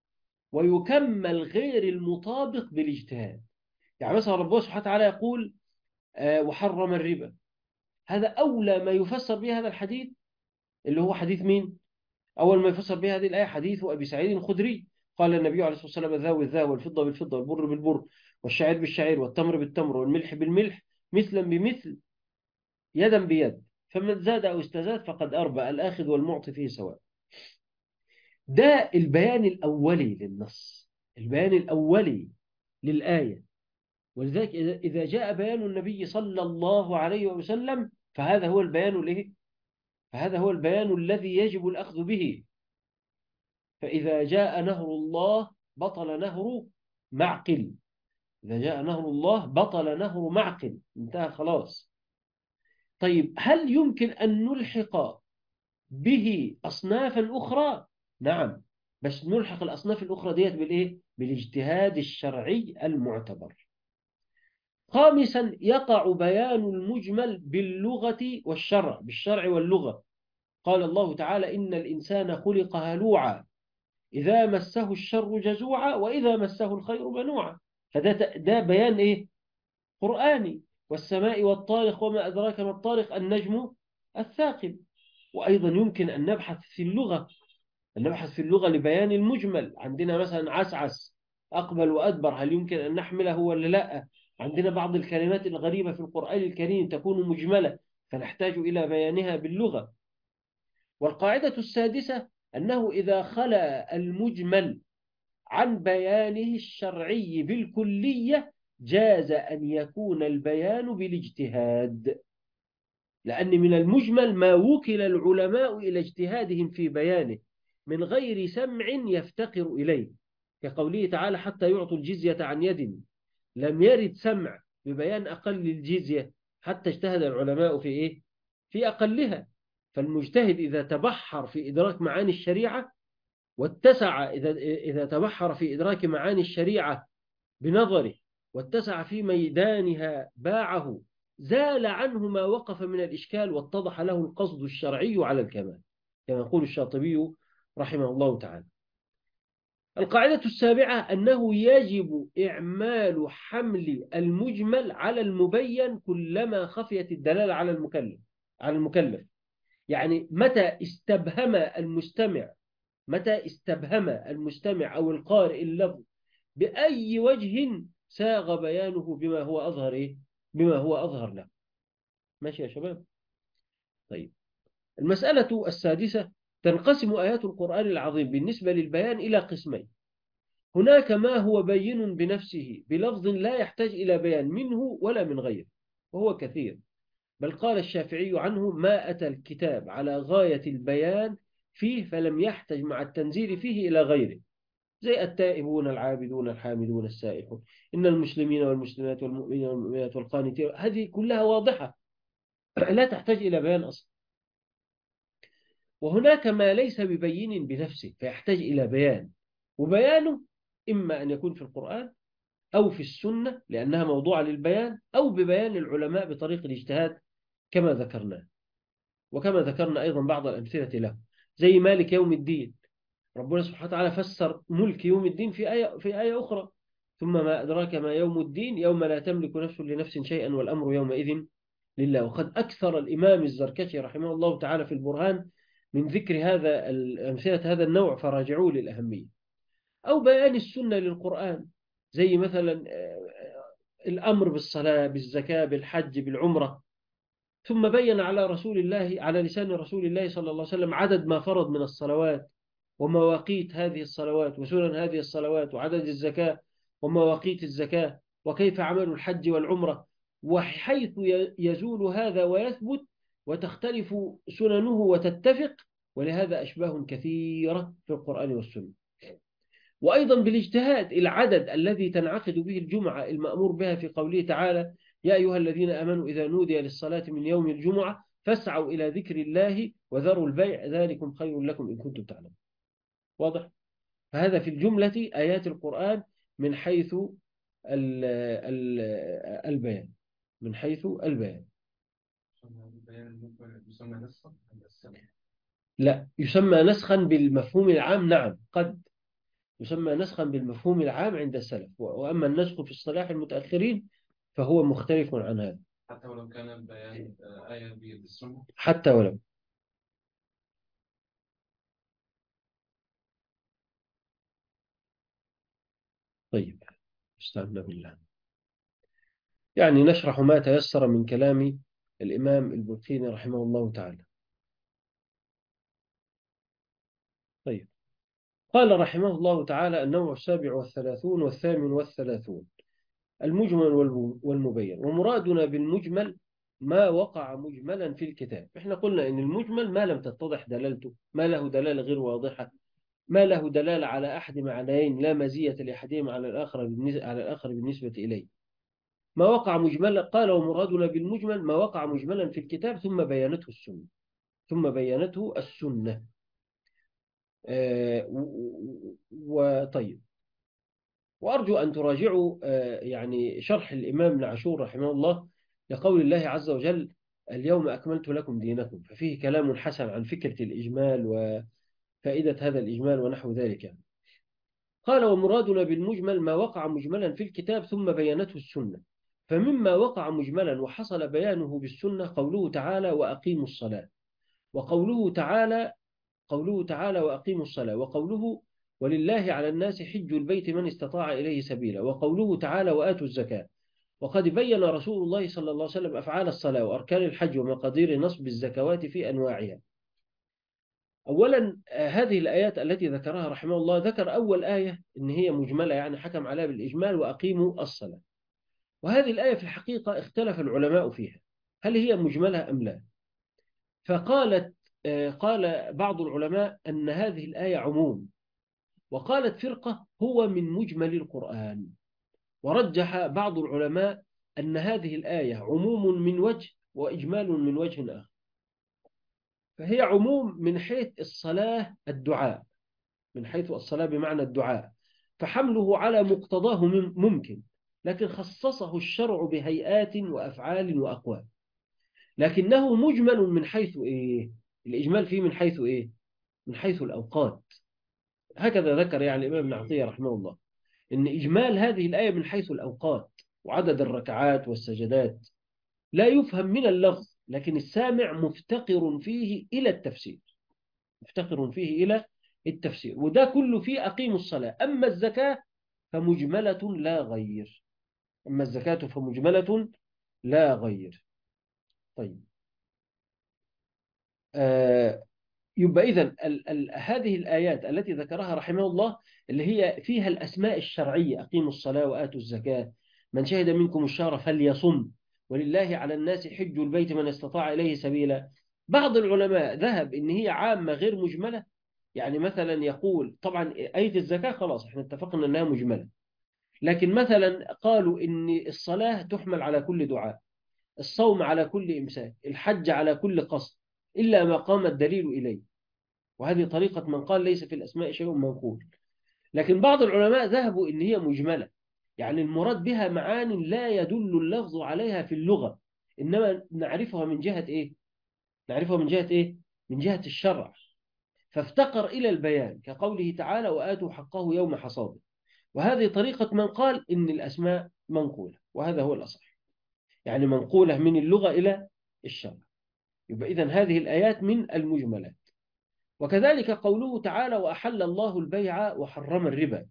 ويكمل غير المطابق بالاجتهاد. يعني مثلا ربنا سبحانه وتعالى يقول: وحرم الربا. هذا أولى ما يفسر به هذا الحديث، اللي هو حديث مين؟ أول ما يفسر به هذه الآية حديث أبي سعيد الخدري. قال النبي عليه الصلاة والسلام: الذهب بالذهب، والفضة بالفضة، والبر بالبر، والشعير بالشعير، والتمر بالتمر، والملح بالملح، مثلا بمثل، يدا بيد، فمن زاد أو استزاد فقد أربى، الآخذ والمعطي فيه سواء. ده البيان الأولي للنص، البيان الأولي للآية. ولذلك إذا جاء بيان النبي صلى الله عليه وسلم فهذا هو البيان الإيه؟ فهذا هو البيان الذي يجب الأخذ به. فإذا جاء نهر الله بطل نهر معقل. إذا جاء نهر الله بطل نهر معقل، انتهى خلاص. طيب، هل يمكن أن نلحق به أصنافا أخرى؟ نعم، بس نلحق الأصناف الأخرى ديت بالإيه؟ بالاجتهاد الشرعي المعتبر. خامسا: يقع بيان المجمل باللغة والشرع، بالشرع واللغة. قال الله تعالى: إن الإنسان خلق هلوعا إذا مسه الشر جزوعا وإذا مسه الخير منوعا. فده بيان إيه؟ قرآني. والسماء والطارق وما أدراك ما الطارق، النجم الثاقب. وأيضا يمكن أن نبحث في اللغة، لبيان المجمل. عندنا مثلا عسعس، أقبل وأدبر، هل يمكن أن نحمله ولا لا؟ عندنا بعض الكلمات الغريبة في القرآن الكريم تكون مجملة، فنحتاج إلى بيانها باللغة. والقاعدة السادسة: أنه إذا خلا المجمل عن بيانه الشرعي بالكلية جاز أن يكون البيان بالاجتهاد، لأن من المجمل ما وكل العلماء إلى اجتهادهم في بيانه من غير سمع يفتقر إليه، كقوله تعالى: حتى يعطوا الجزية عن يد. لم يرد سمع ببيان أقل الجزية، حتى اجتهد العلماء في إيه؟ في أقلها. فالمجتهد إذا تبحر في إدراك معاني الشريعة واتسع، إذا تبحر في إدراك معاني الشريعة بنظره واتسع في ميدانها باعه، زال عنه ما وقف من الإشكال واتضح له القصد الشرعي على الكمال، كما يقول الشاطبي رحمه الله تعالى. القاعدة السابعة: أنه يجب إعمال حمل المجمل على المبين كلما خفيت الدلالة على المكلف. يعني متى استبهم المستمع أو القارئ اللفظ بأي وجه ساغ بيانه بما هو أظهر إيه؟ بما هو أظهر له. ماشي يا شباب؟ طيب، المسألة السادسة: تنقسم آيات القرآن العظيم بالنسبة للبيان إلى قسمين. هناك ما هو بين بنفسه بلفظ لا يحتاج إلى بيان منه ولا من غيره، وهو كثير. بل قال الشافعي عنه: ما أتى الكتاب على غاية البيان فيه فلم يحتج مع التنزيل فيه إلى غيره، زي التائبون العابدون الحامدون السائحون، إن المسلمين والمسلمات والمؤمنين والمؤمنات والقانتين، هذه كلها واضحة لا تحتاج إلى بيان أصلا. وهناك ما ليس ببين بنفسه فيحتاج إلى بيان، وبيانه إما أن يكون في القرآن أو في السنة لأنها موضوعة للبيان، أو ببيان العلماء بطريق الاجتهاد كما ذكرنا. وكما ذكرنا أيضا بعض الأمثلة له، زي مالك يوم الدين، ربنا سبحانه وتعالى فسر ملك يوم الدين في آية أخرى: ثم ما أدراك ما يوم الدين يوم لا تملك نفس لنفس شيئا والأمر يومئذ لله. وقد أكثر الإمام الزركشي رحمه الله تعالى في البرهان من ذكر هذا أمثلة هذا النوع، فراجعوه للأهمية. أو بيان السنة للقرآن، زي مثلا الأمر بالصلاة، بالزكاة، بالحج، بالعمرة، ثم بين على رسول الله، على لسان رسول الله صلى الله عليه وسلم، عدد ما فرض من الصلوات، ومواقيت هذه الصلوات، وسنن هذه الصلوات، وعدد الزكاة ومواقيت الزكاة، وكيف عمل الحج والعمرة، وحيث يزول هذا ويثبت وتختلف سننه وتتفق. ولهذا أشباه كثيرة في القرآن والسنة. وأيضا بالاجتهاد، العدد الذي تنعقد به الجمعة المأمور بها في قوله تعالى: يا أيها الذين آمنوا إذا نودي للصلاة من يوم الجمعة فاسعوا إلى ذكر الله وذروا البيع ذلكم خير لكم إن كنتم تعلمون. واضح؟ فهذا في الجملة آيات القرآن من حيث البيان، من حيث البيان. لا، يسمى نسخا بالمفهوم العام، نعم قد يسمى نسخا بالمفهوم العام عند السلف، وأما النسخ في اصطلاح المتأخرين فهو مختلف عن هذا. حتى ولو كان البيان آية بالسنة، حتى ولو. طيب، استعنا بالله. يعني نشرح ما تيسر من كلام الإمام البلقيني رحمه الله تعالى. طيب، قال رحمه الله تعالى: النوع 37 و38، المجمل والمبين. ومرادنا بالمجمل ما وقع مجملا في الكتاب. احنا قلنا ان المجمل ما لم تتضح دلالته، ما له دلالة غير واضحة، ما له دلالة على أحد معنيين لا مزية لأحدهما على الآخر بالنسبة إليه. ما وقع مجملا، قال: ومرادنا بالمجمل ما وقع مجملا في الكتاب ثم بيانته السنة، ثم بيانته السنة. وطيب، وأرجو أن تراجعوا يعني شرح الإمام ابن عاشور رحمه الله لقول الله عز وجل: اليوم أكملت لكم دينكم، ففيه كلام حسن عن فكرة الإجمال وفائدة هذا الإجمال ونحو ذلك. قال: ومرادنا بالمجمل ما وقع مجملا في الكتاب ثم بيانته السنة. فمما وقع مجملا وحصل بيانه بالسنة قوله تعالى: وأقيموا الصلاة، قوله تعالى وأقيموا الصلاة، وقوله: ولله على الناس حج البيت من استطاع إليه سبيلا، وقوله تعالى: وآتوا الزكاة. وقد بين رسول الله صلى الله عليه وسلم أفعال الصلاة وأركان الحج ومقادير نصب الزكوات في أنواعها. أولا، هذه الآيات التي ذكرها رحمه الله، ذكر أول آية إن هي مجملة، يعني حكم عليها بالإجمال: وأقيموا الصلاة. وهذه الآية في الحقيقة اختلف العلماء فيها، هل هي مجملة أم لا؟ قال بعض العلماء أن هذه الآية عموم، وقالت فرقة هو من مجمل القرآن. ورجح بعض العلماء أن هذه الآية عموم من وجه وإجمال من وجه آخر. فهي عموم من حيث الصلاة، الدعاء، من حيث الصلاة بمعنى الدعاء، فحمله على مقتضاه ممكن، لكن خصصه الشرع بهيئات وأفعال وأقوال. لكنه مجمل من حيث إيه؟ الإجمال فيه من حيث إيه؟ من حيث الأوقات. هكذا ذكر يعني الإمام ابن عطية رحمه الله، إن إجمال هذه الآية من حيث الأوقات وعدد الركعات والسجدات لا يفهم من اللفظ، لكن السامع مفتقر فيه إلى التفسير، مفتقر فيه إلى التفسير. وده كله فيه أقيموا الصلاة. أما الزكاة فمجملة لا غير، أما الزكاة فمجملة لا غير. طيب، يبقى إذن هذه الآيات التي ذكرها رحمه الله اللي هي فيها الأسماء الشرعية: أقيموا الصلاة وآتوا الزكاة، من شهد منكم الشهر فليصم، ولله على الناس حج البيت من استطاع إليه سبيلا. بعض العلماء ذهب إن هي عامة غير مجملة، يعني مثلا يقول طبعا آية الزكاة خلاص احنا اتفقنا أنها مجملة، لكن مثلا قالوا إن الصلاة تحمل على كل دعاء، الصوم على كل إمساك، الحج على كل قصد، إلا ما قام الدليل إليه. وهذه طريقة من قال ليس في الأسماء شيء منقول. لكن بعض العلماء ذهبوا إن هي مجملة، يعني المراد بها معان لا يدل اللفظ عليها في اللغة، إنما نعرفها من جهة إيه؟ نعرفها من جهة إيه؟ من جهة الشرع، فافتقر إلى البيان كقوله تعالى وآتوا حقه يوم حصاده. وهذه طريقة من قال إن الأسماء منقولة، وهذا هو الأصح، يعني منقولة من اللغة إلى الشرع. يبقى إذن هذه الآيات من المجملات. وكذلك قوله تعالى وأحل الله البيع وحرم الربا،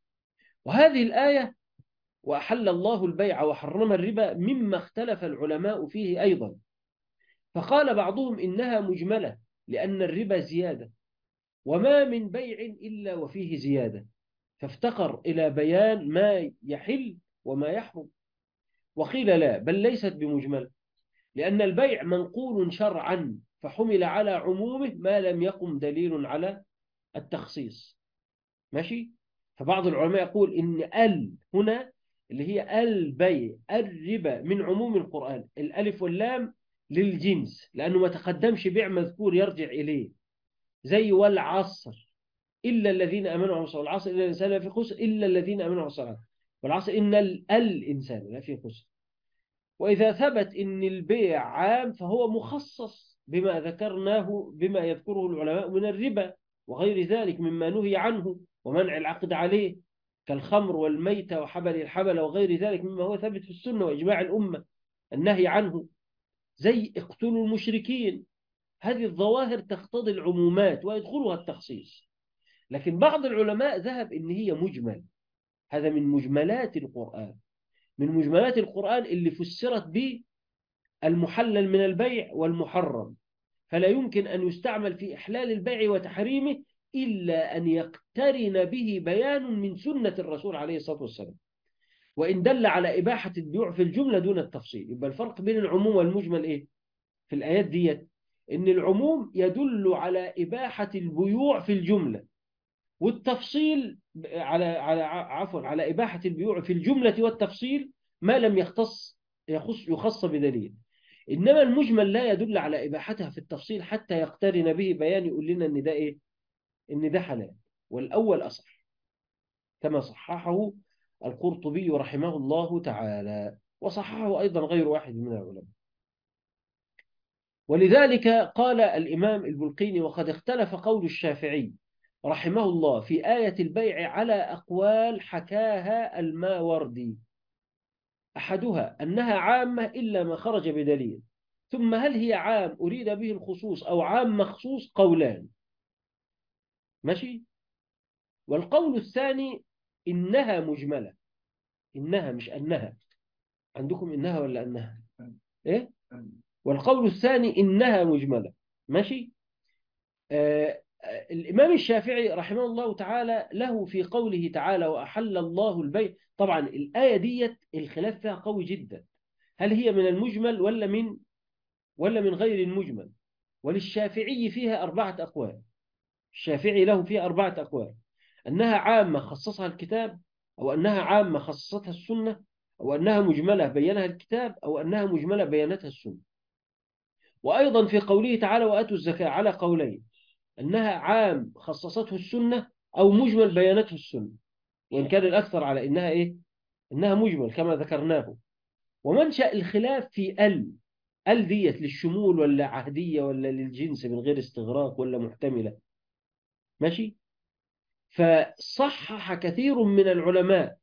وهذه الآية وأحل الله البيع وحرم الربا مما اختلف العلماء فيه أيضا، فقال بعضهم إنها مجملة لأن الربا زيادة، وما من بيع إلا وفيه زيادة، فافتقر إلى بيان ما يحل وما يحرم. وقيل لا، بل ليست بمجملة، لأن البيع منقول شرعا فحمل على عمومه ما لم يقم دليل على التخصيص. ماشي؟ فبعض العلماء يقول إن هنا اللي هي البيع الربا من عموم القرآن، الألف واللام للجنس، لأنه ما تقدمش بيع مذكور يرجع إليه، زي والعصر إلا الذين آمنوا وعملوا الصالحات، والعصر إن الإنسان لفي خسر إلا الذين آمنوا وعملوا الصالحات، والعصر إن الإنسان لفي خسر. وإذا ثبت إن البيع عام فهو مخصص بما ذكرناه، بما يذكره العلماء من الربا وغير ذلك مما نهي عنه ومنع العقد عليه، كالخمر والميتة وحبل الحبل وغير ذلك مما هو ثابت في السنة وإجماع الأمة النهي عنه، زي اقتلوا المشركين. هذه الظواهر تقتضي العمومات ويدخلها التخصيص، لكن بعض العلماء ذهب إن هي مجمل. هذا من مجملات القرآن، من مجملات القرآن اللي فسرت به المحلل من البيع والمحرم، فلا يمكن أن يستعمل في إحلال البيع وتحريمه إلا أن يقترن به بيان من سنة الرسول عليه الصلاة والسلام، وإن دل على إباحة البيوع في الجملة دون التفصيل. يبقى الفرق بين العموم والمجمل إيه في الآيات ديت؟ إن العموم يدل على إباحة البيوع في الجملة، والتفصيل على إباحة البيوع في الجملة والتفصيل ما لم يخص بدليل. إنما المجمل لا يدل على إباحتها في التفصيل حتى يقترن به بيان يقول لنا إن ده إيه؟ إن ده حلال. والأول أصح، كما صححه القرطبي رحمه الله تعالى، وصححه أيضا غير واحد من العلماء. ولذلك قال الإمام البلقيني وقد اختلف قول الشافعي رحمه الله في آية البيع على أقوال حكاها الماوردي، أحدها أنها عامة إلا ما خرج بدليل، ثم هل هي عام أريد به الخصوص أو عام مخصوص؟ قولان. ماشي. والقول الثاني إنها مجملة، إنها مش أنها، عندكم إنها ولا أنها إيه؟ والقول الثاني إنها مجملة. ماشي. الإمام الشافعي رحمه الله تعالى له في قوله تعالى وأحل الله البيع، طبعا الآية ديت الخلاف فيها قوي جدا، هل هي من المجمل ولا من غير المجمل؟ وللشافعي فيها 4 أقوال. الشافعي له فيها 4 أقوال: أنها عامة خصصها الكتاب، أو أنها عامة خصصتها السنة، أو أنها مجملة بينها الكتاب، أو أنها مجملة بينتها السنة. وأيضا في قوله تعالى وآتوا الزكاة على قولين: أنها عام خصصته السنة، أو مجمل بيانته السنة، وإن كان الأكثر على إنها إيه؟ إنها مجمل كما ذكرناه. ومنشأ الخلاف في ديت للشمول ولا عهدية ولا للجنس من غير استغراق ولا محتملة. ماشي. فصحح كثير من العلماء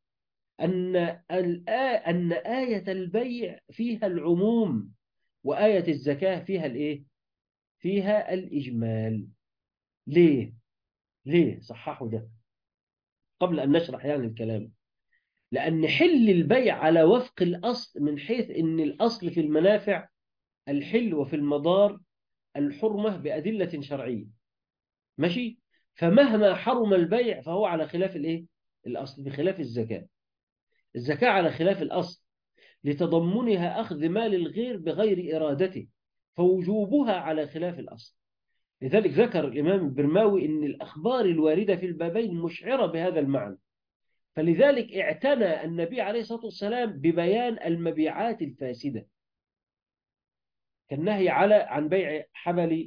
أن آية البيع فيها العموم، وآية الزكاة فيها الإيه؟ فيها الإجمال. ليه صححوا ده قبل أن نشرح يعني الكلام؟ لأن حل البيع على وفق الأصل، من حيث أن الأصل في المنافع الحل وفي المضار الحرمة بأدلة شرعية. ماشي. فمهما حرم البيع فهو على خلاف الإيه؟ الأصل، بخلاف الزكاة. الزكاة على خلاف الأصل لتضمنها أخذ مال الغير بغير إرادته، فوجوبها على خلاف الأصل. لذلك ذكر الإمام البرماوي أن الأخبار الواردة في البابين مشعرة بهذا المعنى، فلذلك اعتنى النبي عليه الصلاة والسلام ببيان المبيعات الفاسدة، كالنهي عن بيع حبل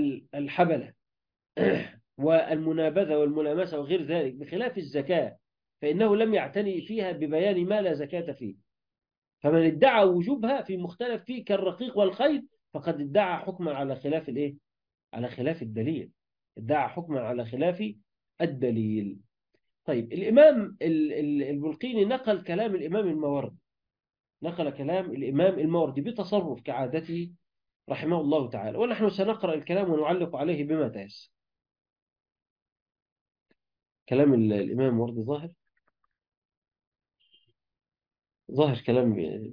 الحبلة والمنابذة والملامسة وغير ذلك، بخلاف الزكاة فإنه لم يعتني فيها ببيان ما لا زكاة فيه. فمن ادعى وجوبها في مختلف فيه كالرقيق والخيل فقد ادعى حكما على خلاف الإيه؟ على خلاف الدليل. ادعى حكما على خلاف الدليل. طيب الإمام البلقيني نقل كلام الإمام الماوردي، نقل كلام الإمام الماوردي بتصرف كعادته رحمه الله تعالى، ونحن سنقرأ الكلام ونعلق عليه بما تيسر. كلام الإمام الماوردي ظاهر كلام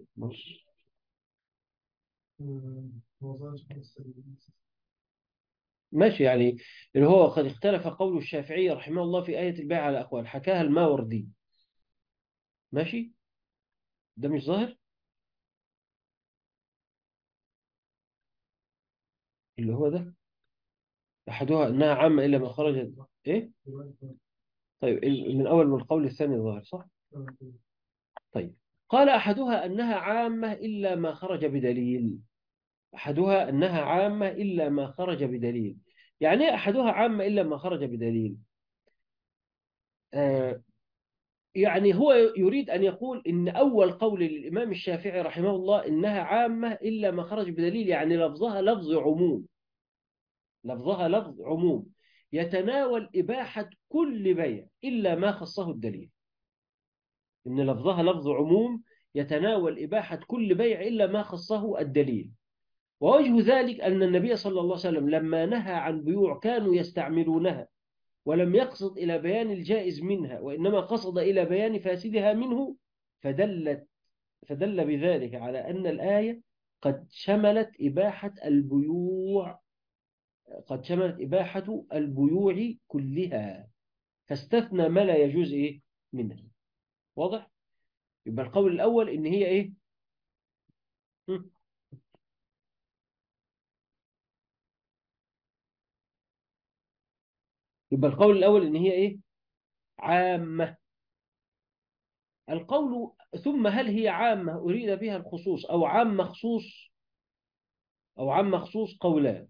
ماشي يعني، اللي هو قد اختلف قول الشافعي رحمه الله في آية البيع على أقوال حكاها الماوردي. ماشي، ده مش ظاهر اللي هو ده أحدها أنها عامة إلا ما خرجت إيه. طيب من القول الثاني ظاهر صح. طيب قال أحدها أنها عامة إلا ما خرج بدليل. أحدها أنها عامة إلا ما خرج بدليل. يعني إيه أحدها عامة إلا ما خرج بدليل؟ آه يعني هو يريد أن يقول إن أول قول للإمام الشافعي رحمه الله إنها عامة إلا ما خرج بدليل، يعني لفظها لفظ عموم، لفظها لفظ عموم يتناول إباحة كل بيع إلا ما خصه الدليل. إن لفظها لفظ عموم يتناول إباحة كل بيع إلا ما خصه الدليل. ووجه ذلك أن النبي صلى الله عليه وسلم لما نهى عن بيوع كانوا يستعملونها ولم يقصد إلى بيان الجائز منها وإنما قصد إلى بيان فاسدها منه، فدل بذلك على أن الآية قد شملت إباحة البيوع، قد شملت إباحة البيوع كلها، فاستثنى ما لا يجوز إيه منها. واضح؟ يبقى القول الأول إن هي إيه؟ هم؟ يبقى القول الأول إن هي إيه؟ عامة. القول ثم هل هي عامة أريد بها الخصوص أو عام مخصوص، أو عام مخصوص قولان.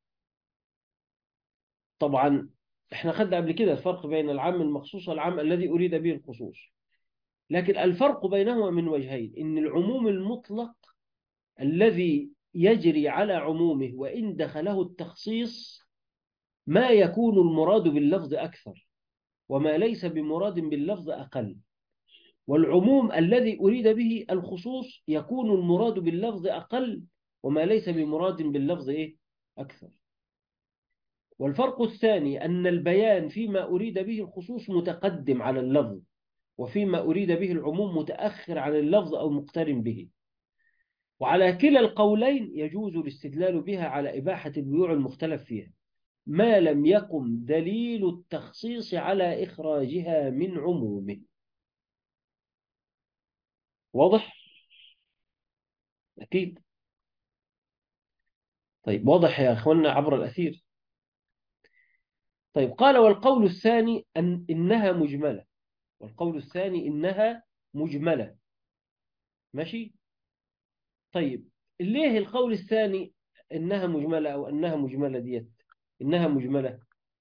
طبعا احنا خدنا قبل كده الفرق بين العام المخصوص والعام الذي أريد به الخصوص، لكن الفرق بينهما من وجهين. إن العموم المطلق الذي يجري على عمومه وإن دخله التخصيص ما يكون المراد باللفظ أكثر وما ليس بمراد باللفظ أقل، والعموم الذي أريد به الخصوص يكون المراد باللفظ أقل وما ليس بمراد باللفظ إيه؟ أكثر. والفرق الثاني أن البيان فيما أريد به الخصوص متقدم على اللفظ، وفيما أريد به العموم متأخر عن اللفظ أو مقترن به. وعلى كلا القولين يجوز الاستدلال بها على إباحة البيوع المختلف فيها ما لم يقم دليل التخصيص على إخراجها من عمومه. واضح؟ أكيد. طيب واضح يا أخوانا عبر الأثير. طيب قال والقول الثاني إنها مجملة، والقول الثاني إنها مجملة. ماشي. طيب ليه القول الثاني إنها مجملة أو أنها مجملة ديت إنها مجملة؟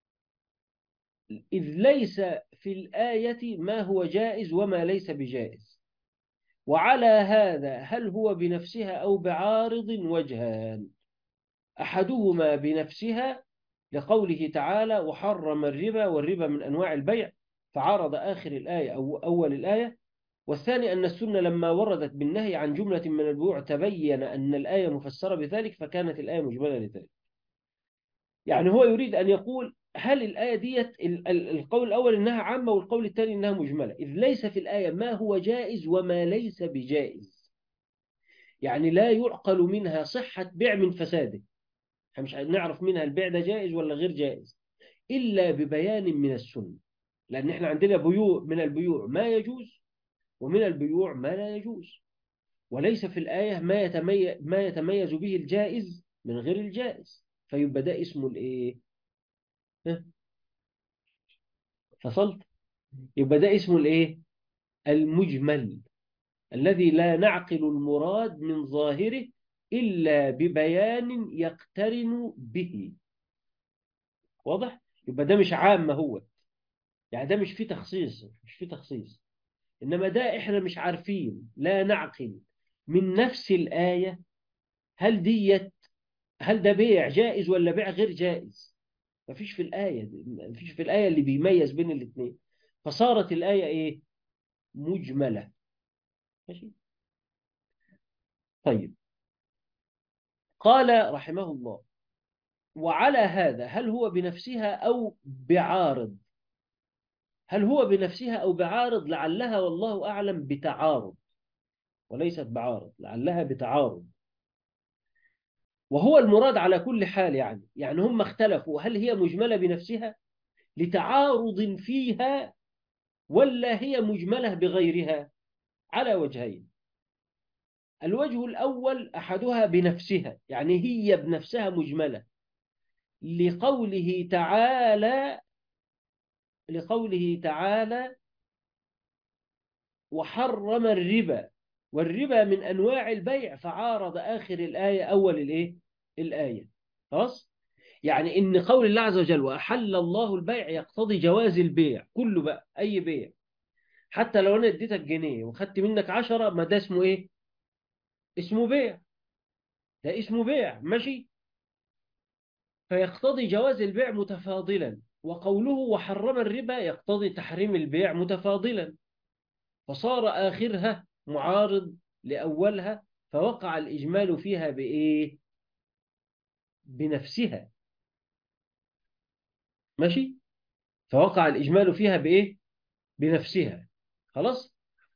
إذ ليس في الآية ما هو جائز وما ليس بجائز، وعلى هذا هل هو بنفسها أو بعارض وجهان. أحدهما بنفسها لقوله تعالى وحرم الربا، والربا من أنواع البيع، فعارض آخر الآية أو أول الآية. والثاني أن السنة لما وردت بالنهي عن جملة من البيوع تبين أن الآية مفسرة بذلك فكانت الآية مجملة لذلك. يعني هو يريد أن يقول هل الآية ديت القول الأول إنها عامة والقول الثاني إنها مجملة، إذ ليس في الآية ما هو جائز وما ليس بجائز. يعني لا يعقل منها صحة بيع من فساده، احنا مش نعرف منها البيع ده جائز ولا غير جائز إلا ببيان من السنة، لأن احنا عندنا بيوع، من البيوع ما يجوز ومن البيوع ما لا يجوز، وليس في الآية ما يتميز به الجائز من غير الجائز، فيبقى ده اسمه الإيه؟ ها؟ فصلت؟ يبقى ده اسمه الإيه؟ المجمل، الذي لا نعقل المراد من ظاهره إلا ببيان يقترن به. واضح؟ يبقى ده مش عام، ما هو يعني ده مش فيه تخصيص، مش فيه تخصيص. إنما ده إحنا مش عارفين، لا نعقل من نفس الآية هل ده بيع جائز ولا بيع غير جائز. مفيش في الآية، مفيش في الآية اللي بيميز بين الاثنين. فصارت الآية إيه؟ مجملة. ماشي. طيب، قال رحمه الله: وعلى هذا هل هو بنفسها أو بعارض؟ هل هو بنفسها أو بعارض؟ لعلها والله أعلم بتعارض، وليست بعارض، لعلها بتعارض. وهو المراد على كل حال، يعني هم اختلفوا هل هي مجملة بنفسها لتعارض فيها، ولا هي مجملة بغيرها، على وجهين. الوجه الأول أحدها بنفسها، يعني هي بنفسها مجملة، لقوله تعالى وحرم الربا، والربا من أنواع البيع، فعارض آخر الآية أول الآية. خلاص. يعني إن قول الله عز وجل وأحل الله البيع يقتضي جواز البيع كله، بقى أي بيع، حتى لو أنا اديتك جنيه وخدت منك 10، ما ده اسمه إيه؟ اسمه بيع، ده اسمه بيع. ماشي. فيقتضي جواز البيع متفاضلا، وقوله وحرم الربا يقتضي تحريم البيع متفاضلا، فصار آخرها معارض لأولها، فوقع الإجمال فيها بإيه؟ بنفسها. ماشي. فوقع الإجمال فيها بإيه؟ بنفسها. خلاص.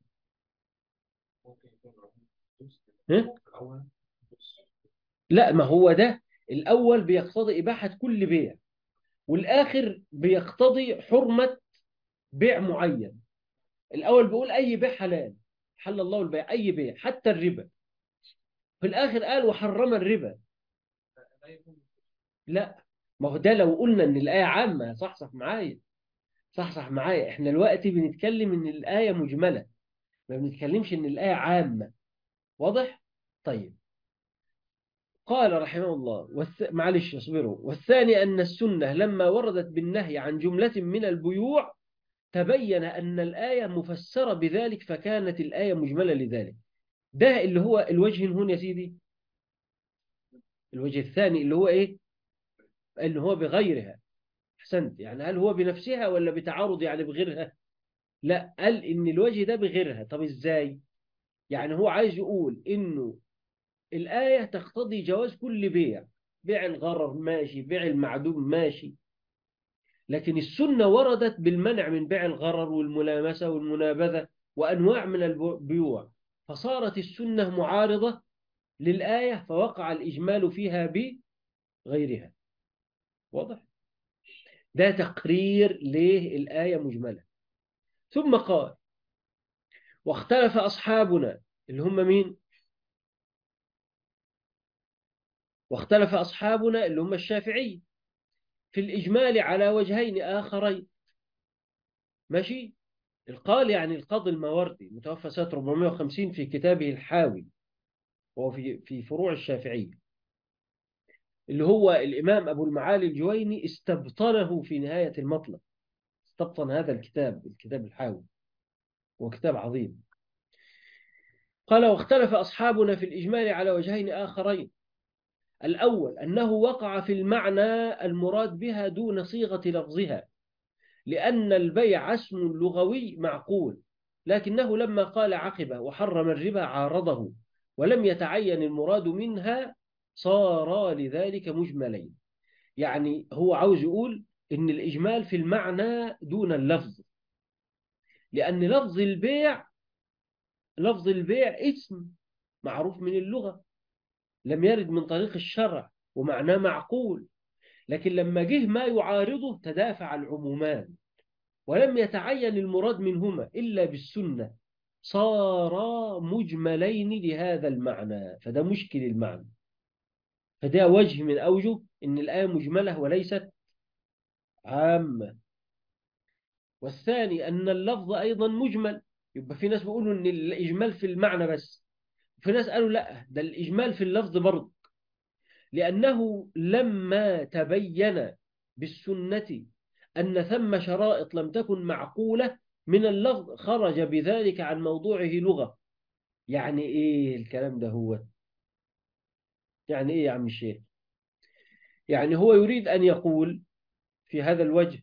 ممكن يكون ها؟ في الأول. لا، ما هو ده الأول بيقتضي إباحة كل بيع، والآخر بيقتضي حرمة بيع معين. الأول بيقول أي بيع حلال، حل الله البيع، أي بيع حتى الربا. في الآخر قال وحرم الربا. لا يكون. لا، ما هو ده لو قلنا إن الآية عامة. صح معايا، صح معايا. إحنا دلوقتي بنتكلم إن الآية مجملة، ما بنتكلمش إن الآية عامة. واضح؟ طيب. قال رحمه الله معلش اصبروا. والثاني أن السنة لما وردت بالنهي عن جملة من البيوع تبين أن الآية مفسرة بذلك، فكانت الآية مجملة لذلك. ده اللي هو الوجه هنا يا سيدي. الوجه الثاني اللي هو إيه؟ إن هو بغيرها. أحسنت. يعني هل هو بنفسها ولا بتعارض يعني بغيرها؟ لا، قال إن الوجه ده بغيرها. طب إزاي؟ يعني هو عايز يقول إنه الآية تقتضي جواز كل بيع، بيع الغرر ماشي، بيع المعدوم ماشي، لكن السنة وردت بالمنع من بيع الغرر والملامسة والمنابذة وأنواع من البيوع، فصارت السنة معارضة للآية، فوقع الإجمال فيها بغيرها. واضح؟ ده تقرير ليه الآية مجملة. ثم قال واختلف أصحابنا، اللي هم مين؟ واختلف أصحابنا اللي هم الشافعي في الإجمال على وجهين آخرين. ماشي. القال يعني القاضي الماوردي، متوفى سنة 450، في كتابه الحاوي، وهو في فروع الشافعية، اللي هو الإمام أبو المعالي الجويني استبطنه في نهاية المطلب. استبطن هذا الكتاب الحاوي، وكتاب عظيم. قال واختلف أصحابنا في الإجمال على وجهين آخرين. الأول أنه وقع في المعنى المراد بها دون صيغة لفظها، لأن البيع اسم لغوي معقول، لكنه لما قال عقبه وحرم الربا عارضه، ولم يتعين المراد منها، صار لذلك مجملين. يعني هو عاوز يقول إن الإجمال في المعنى دون اللفظ، لأن لفظ البيع اسم معروف من اللغة، لم يرد من طريق الشرع، ومعناه معقول. لكن لما جه ما يعارضه تدافع العمومان، ولم يتعين المراد منهما إلا بالسنة، صارا مجملين لهذا المعنى. فده مشكل المعنى. فده وجه من أوجه إن الآية مجملة وليست عامة. والثاني أن اللفظ أيضا مجمل. يبقى في ناس بيقولوا إن الإجمال في المعنى بس، وفي ناس قالوا لا، ده الإجمال في اللفظ برضه، لأنه لما تبين بالسنة أن ثم شرائط لم تكن معقولة من اللفظ خرج بذلك عن موضوعه لغة. يعني إيه الكلام ده؟ هو يعني إيه يا عم الشيخ؟ يعني هو يريد أن يقول في هذا الوجه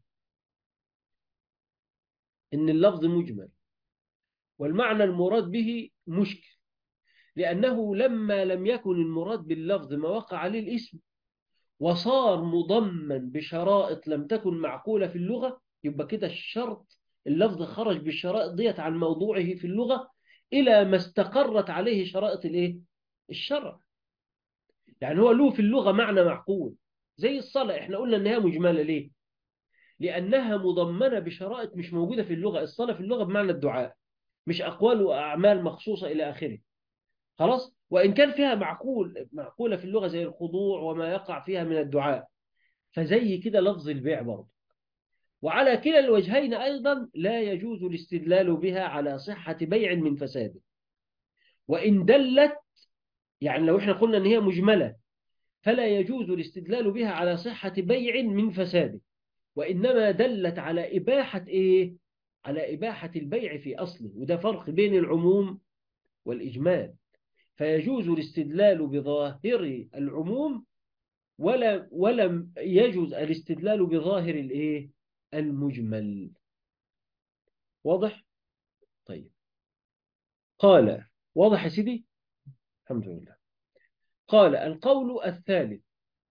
إن اللفظ مجمل والمعنى المراد به مشكل، لأنه لما لم يكن المراد باللفظ ما وقع عليه الاسم وصار مضمن بشرائط لم تكن معقولة في اللغة، يبقى كده الشرط اللفظ خرج بالشرائط ديت عن موضوعه في اللغة إلى ما استقرت عليه شرائط الإيه؟ الشرع. يعني هو له في اللغة معنى معقول زي الصلاة، احنا قلنا إنها مجملة ليه؟ لأنها مضمنة بشرائط مش موجودة في اللغة. الصلاة في اللغة بمعنى الدعاء، مش أقوال وأعمال مخصوصة إلى آخره. خلاص، وإن كان فيها معقولة في اللغة زي الخضوع وما يقع فيها من الدعاء، فزي كده لفظ البيع برضه. وعلى كلا الوجهين أيضا لا يجوز الاستدلال بها على صحة بيع من فساده، وإن دلت، يعني لو احنا قلنا أن هي مجملة فلا يجوز الاستدلال بها على صحة بيع من فساده، وإنما دلت على إباحة إيه؟ على إباحة البيع في أصله، وده فرق بين العموم والإجمال. فيجوز الاستدلال بظاهر العموم ولم يجوز الاستدلال بظاهر الإيه؟ المجمل. واضح؟ طيب، قال واضح يا سيدي؟ الحمد لله. قال القول الثالث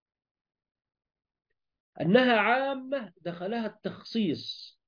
أنها عامة دخلها التخصيص،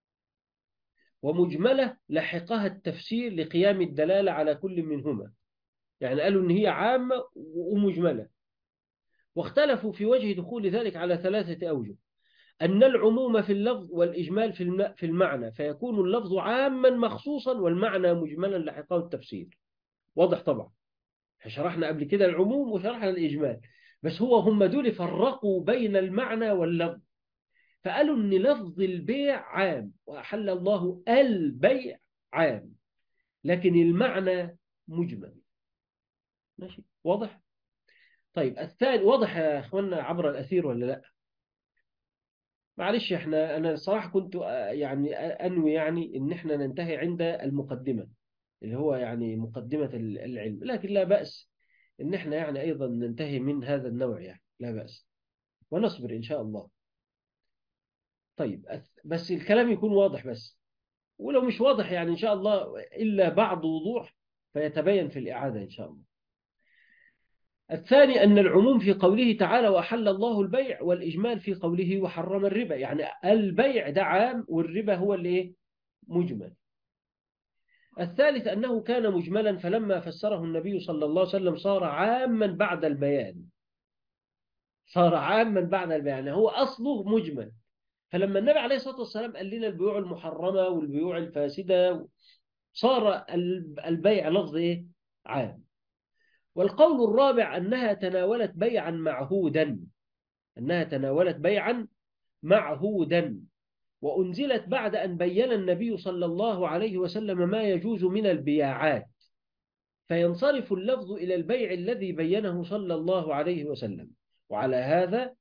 ومجملة لحقها التفسير لقيام الدلالة على كل منهما. يعني قالوا إن هي عامة ومجملة، واختلفوا في وجه دخول ذلك على 3 أوجه: أن العموم في اللفظ والإجمال في المعنى، فيكون اللفظ عاما مخصوصا والمعنى مجملا لحقه التفسير. واضح طبعا، شرحنا قبل كده العموم وشرحنا الإجمال، بس هم دول فرقوا بين المعنى واللفظ، فقالوا إن لفظ البيع عام وأحل الله البيع عام، لكن المعنى مجمل. ماشي، واضح؟ طيب الثاني، واضح يا اخوانا عبر الأثير ولا لا؟ معلش انا الصراحة كنت يعني انوي يعني ان احنا ننتهي عند المقدمة اللي هو يعني مقدمة العلم، لكن لا بأس ان احنا يعني ايضا ننتهي من هذا النوع، يعني لا بأس ونصبر ان شاء الله. طيب بس الكلام يكون واضح بس، ولو مش واضح يعني ان شاء الله الا بعض وضوح فيتبين في الإعادة ان شاء الله. الثاني أن العموم في قوله تعالى وأحل الله البيع، والإجمال في قوله وحرم الربا، يعني البيع ده عام والربا هو اللي إيه؟ مجمل. الثالث أنه كان مجملا فلما فسره النبي صلى الله عليه وسلم صار عاما بعد البيان. صار عاما بعد البيان، هو أصله مجمل، فلما النبي عليه الصلاة والسلام قال لنا البيوع المحرمة والبيوع الفاسدة صار البيع لفظ إيه؟ عام. والقول الرابع أنها تناولت بيعا معهودا، أنها تناولت بيعا معهودا، وأنزلت بعد أن بين النبي صلى الله عليه وسلم ما يجوز من البياعات، فينصرف اللفظ إلى البيع الذي بينه صلى الله عليه وسلم. وعلى هذا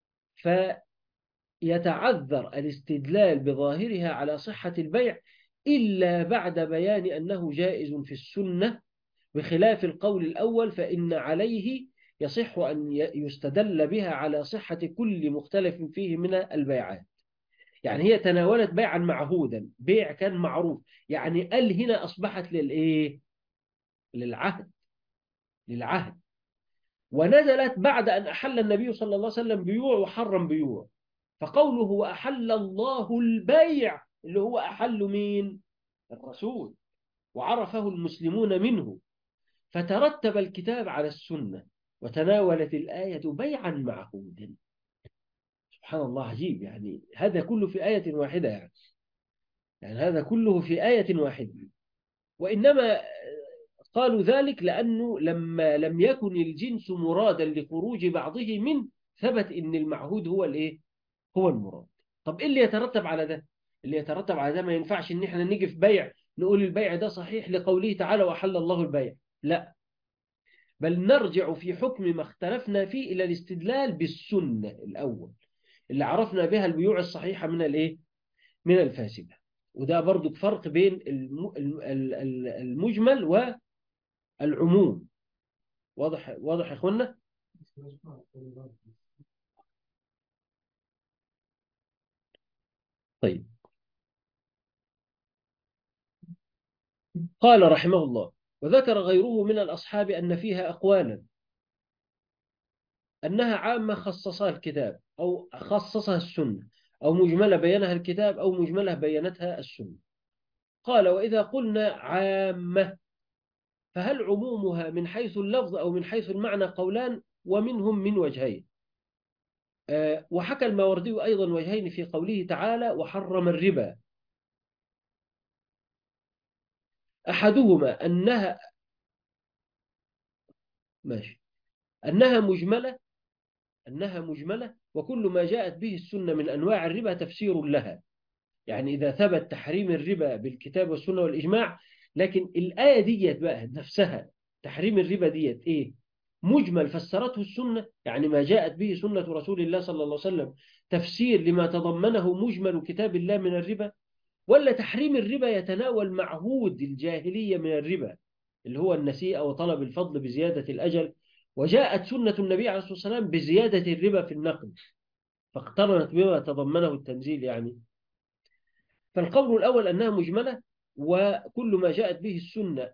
فيتعذر الاستدلال بظاهرها على صحة البيع إلا بعد بيان أنه جائز في السنة، بخلاف القول الأول فإن عليه يصح أن يستدل بها على صحة كل مختلف فيه من البيعات. يعني هي تناولت بيعا معهودا، بيع كان معروف، يعني قال هنا أصبحت للإيه؟ للعهد. ونزلت بعد أن أحل النبي صلى الله عليه وسلم بيوع وحرم بيوع، فقوله وأحل الله البيع اللي هو أحل مين؟ الرسول، وعرفه المسلمون منه، فترتب الكتاب على السنة، وتناولت الآية بيعا معهودا. سبحان الله، عجيب، يعني هذا كله في آية واحدة، يعني هذا كله في آية واحدة. وإنما قالوا ذلك لأنه لما لم يكن الجنس مرادا لخروج بعضه منه، ثبت إن المعهود هو الإيه؟ هو المراد. طب إيه اللي يترتب على ده؟ اللي يترتب على ده ما ينفعش إن إحنا نيجي في بيع نقول البيع ده صحيح لقوله تعالى وحل الله البيع، لا، بل نرجع في حكم ما اختلفنا فيه إلى الاستدلال بالسنة الأول، اللي عرفنا بها البيوع الصحيحة من الإيه؟ من الفاسدة. وده برضو فرق بين المجمل والعموم. واضح واضح يا إخوانا؟ طيب، قال رحمه الله: وذكر غيره من الأصحاب أن فيها أقوالا، أنها عامة خصصها الكتاب أو خصصها السنة، أو مجملة بينها الكتاب أو مجملة بينتها السنة. قال: وإذا قلنا عامة فهل عمومها من حيث اللفظ أو من حيث المعنى؟ قولان، ومنهم من وجهين. وحكى الماوردي أيضا وجهين في قوله تعالى: وحرم الربا. أحدهما ماشي أنها مجملة، وكل ما جاءت به السنة من أنواع الربا تفسير لها. يعني إذا ثبت تحريم الربا بالكتاب والسنة والإجماع، لكن الآية ديت بقى نفسها تحريم الربا ديت إيه؟ مجمل فسرته السنة، يعني ما جاءت به سنة رسول الله صلى الله عليه وسلم تفسير لما تضمنه مجمل كتاب الله من الربا، ولا تحريم الربا يتناول معهود الجاهلية من الربا اللي هو النسيئة وطلب الفضل بزيادة الأجل، وجاءت سنة النبي عليه الصلاة والسلام بزيادة الربا في النقد فاقترنت بما تضمنه التنزيل يعني. فالقول الأول أنها مجملة، وكل ما جاءت به السنة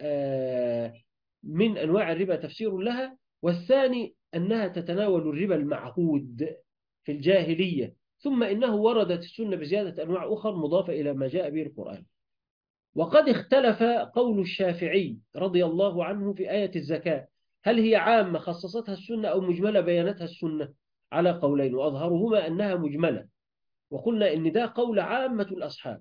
من أنواع الربا تفسير لها. والثاني أنها تتناول الربا المعهود في الجاهلية، ثم إنه وردت السنة بزيادة أنواع أخرى مضافة إلى ما جاء به القرآن. وقد اختلف قول الشافعي رضي الله عنه في آية الزكاة، هل هي عامة خصصتها السنة أو مجملة بيانتها السنة؟ على قولين، وأظهرهما أنها مجملة. وقلنا إن ده قول عامة الأصحاب.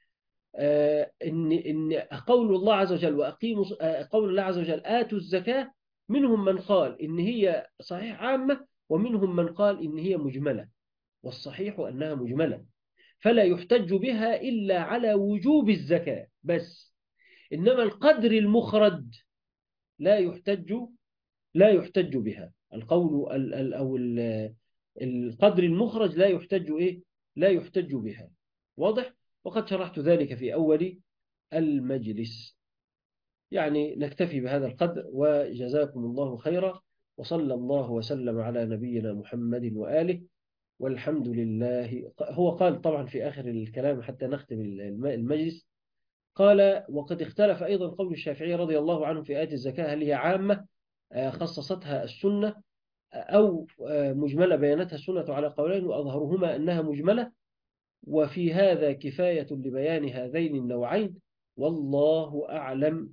إن قول الله عز وجل وأقيموا قول الله عز وجل آتوا الزكاة، منهم من قال إن هي صحيح عامة، ومنهم من قال إن هي مجملة، والصحيح أنها مجملة، فلا يحتج بها إلا على وجوب الزكاة بس. إنما القدر المخرج لا يحتج بها. القول أو القدر المخرج لا يحتج بها. واضح؟ وقد شرحت ذلك في أول المجلس. يعني نكتفي بهذا القدر، وجزاكم الله خيرا، وصلى الله وسلم على نبينا محمد وآله، والحمد لله. هو قال طبعا في آخر الكلام حتى نختم المجلس، قال: وقد اختلف أيضا قول الشافعي رضي الله عنه في آية الزكاة، هل هي عامة خصصتها السنة أو مجملة بيانتها السنة؟ على قولين، وأظهرهما أنها مجملة، وفي هذا كفاية لبيان هذين النوعين، والله أعلم.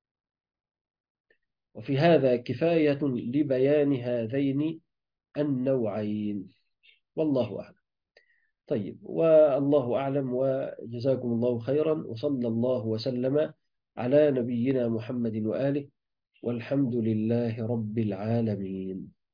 وفي هذا كفاية لبيان هذين النوعين، والله أعلم. طيب، والله أعلم، وجزاكم الله خيرا، وصلى الله وسلم على نبينا محمد وآله، والحمد لله رب العالمين.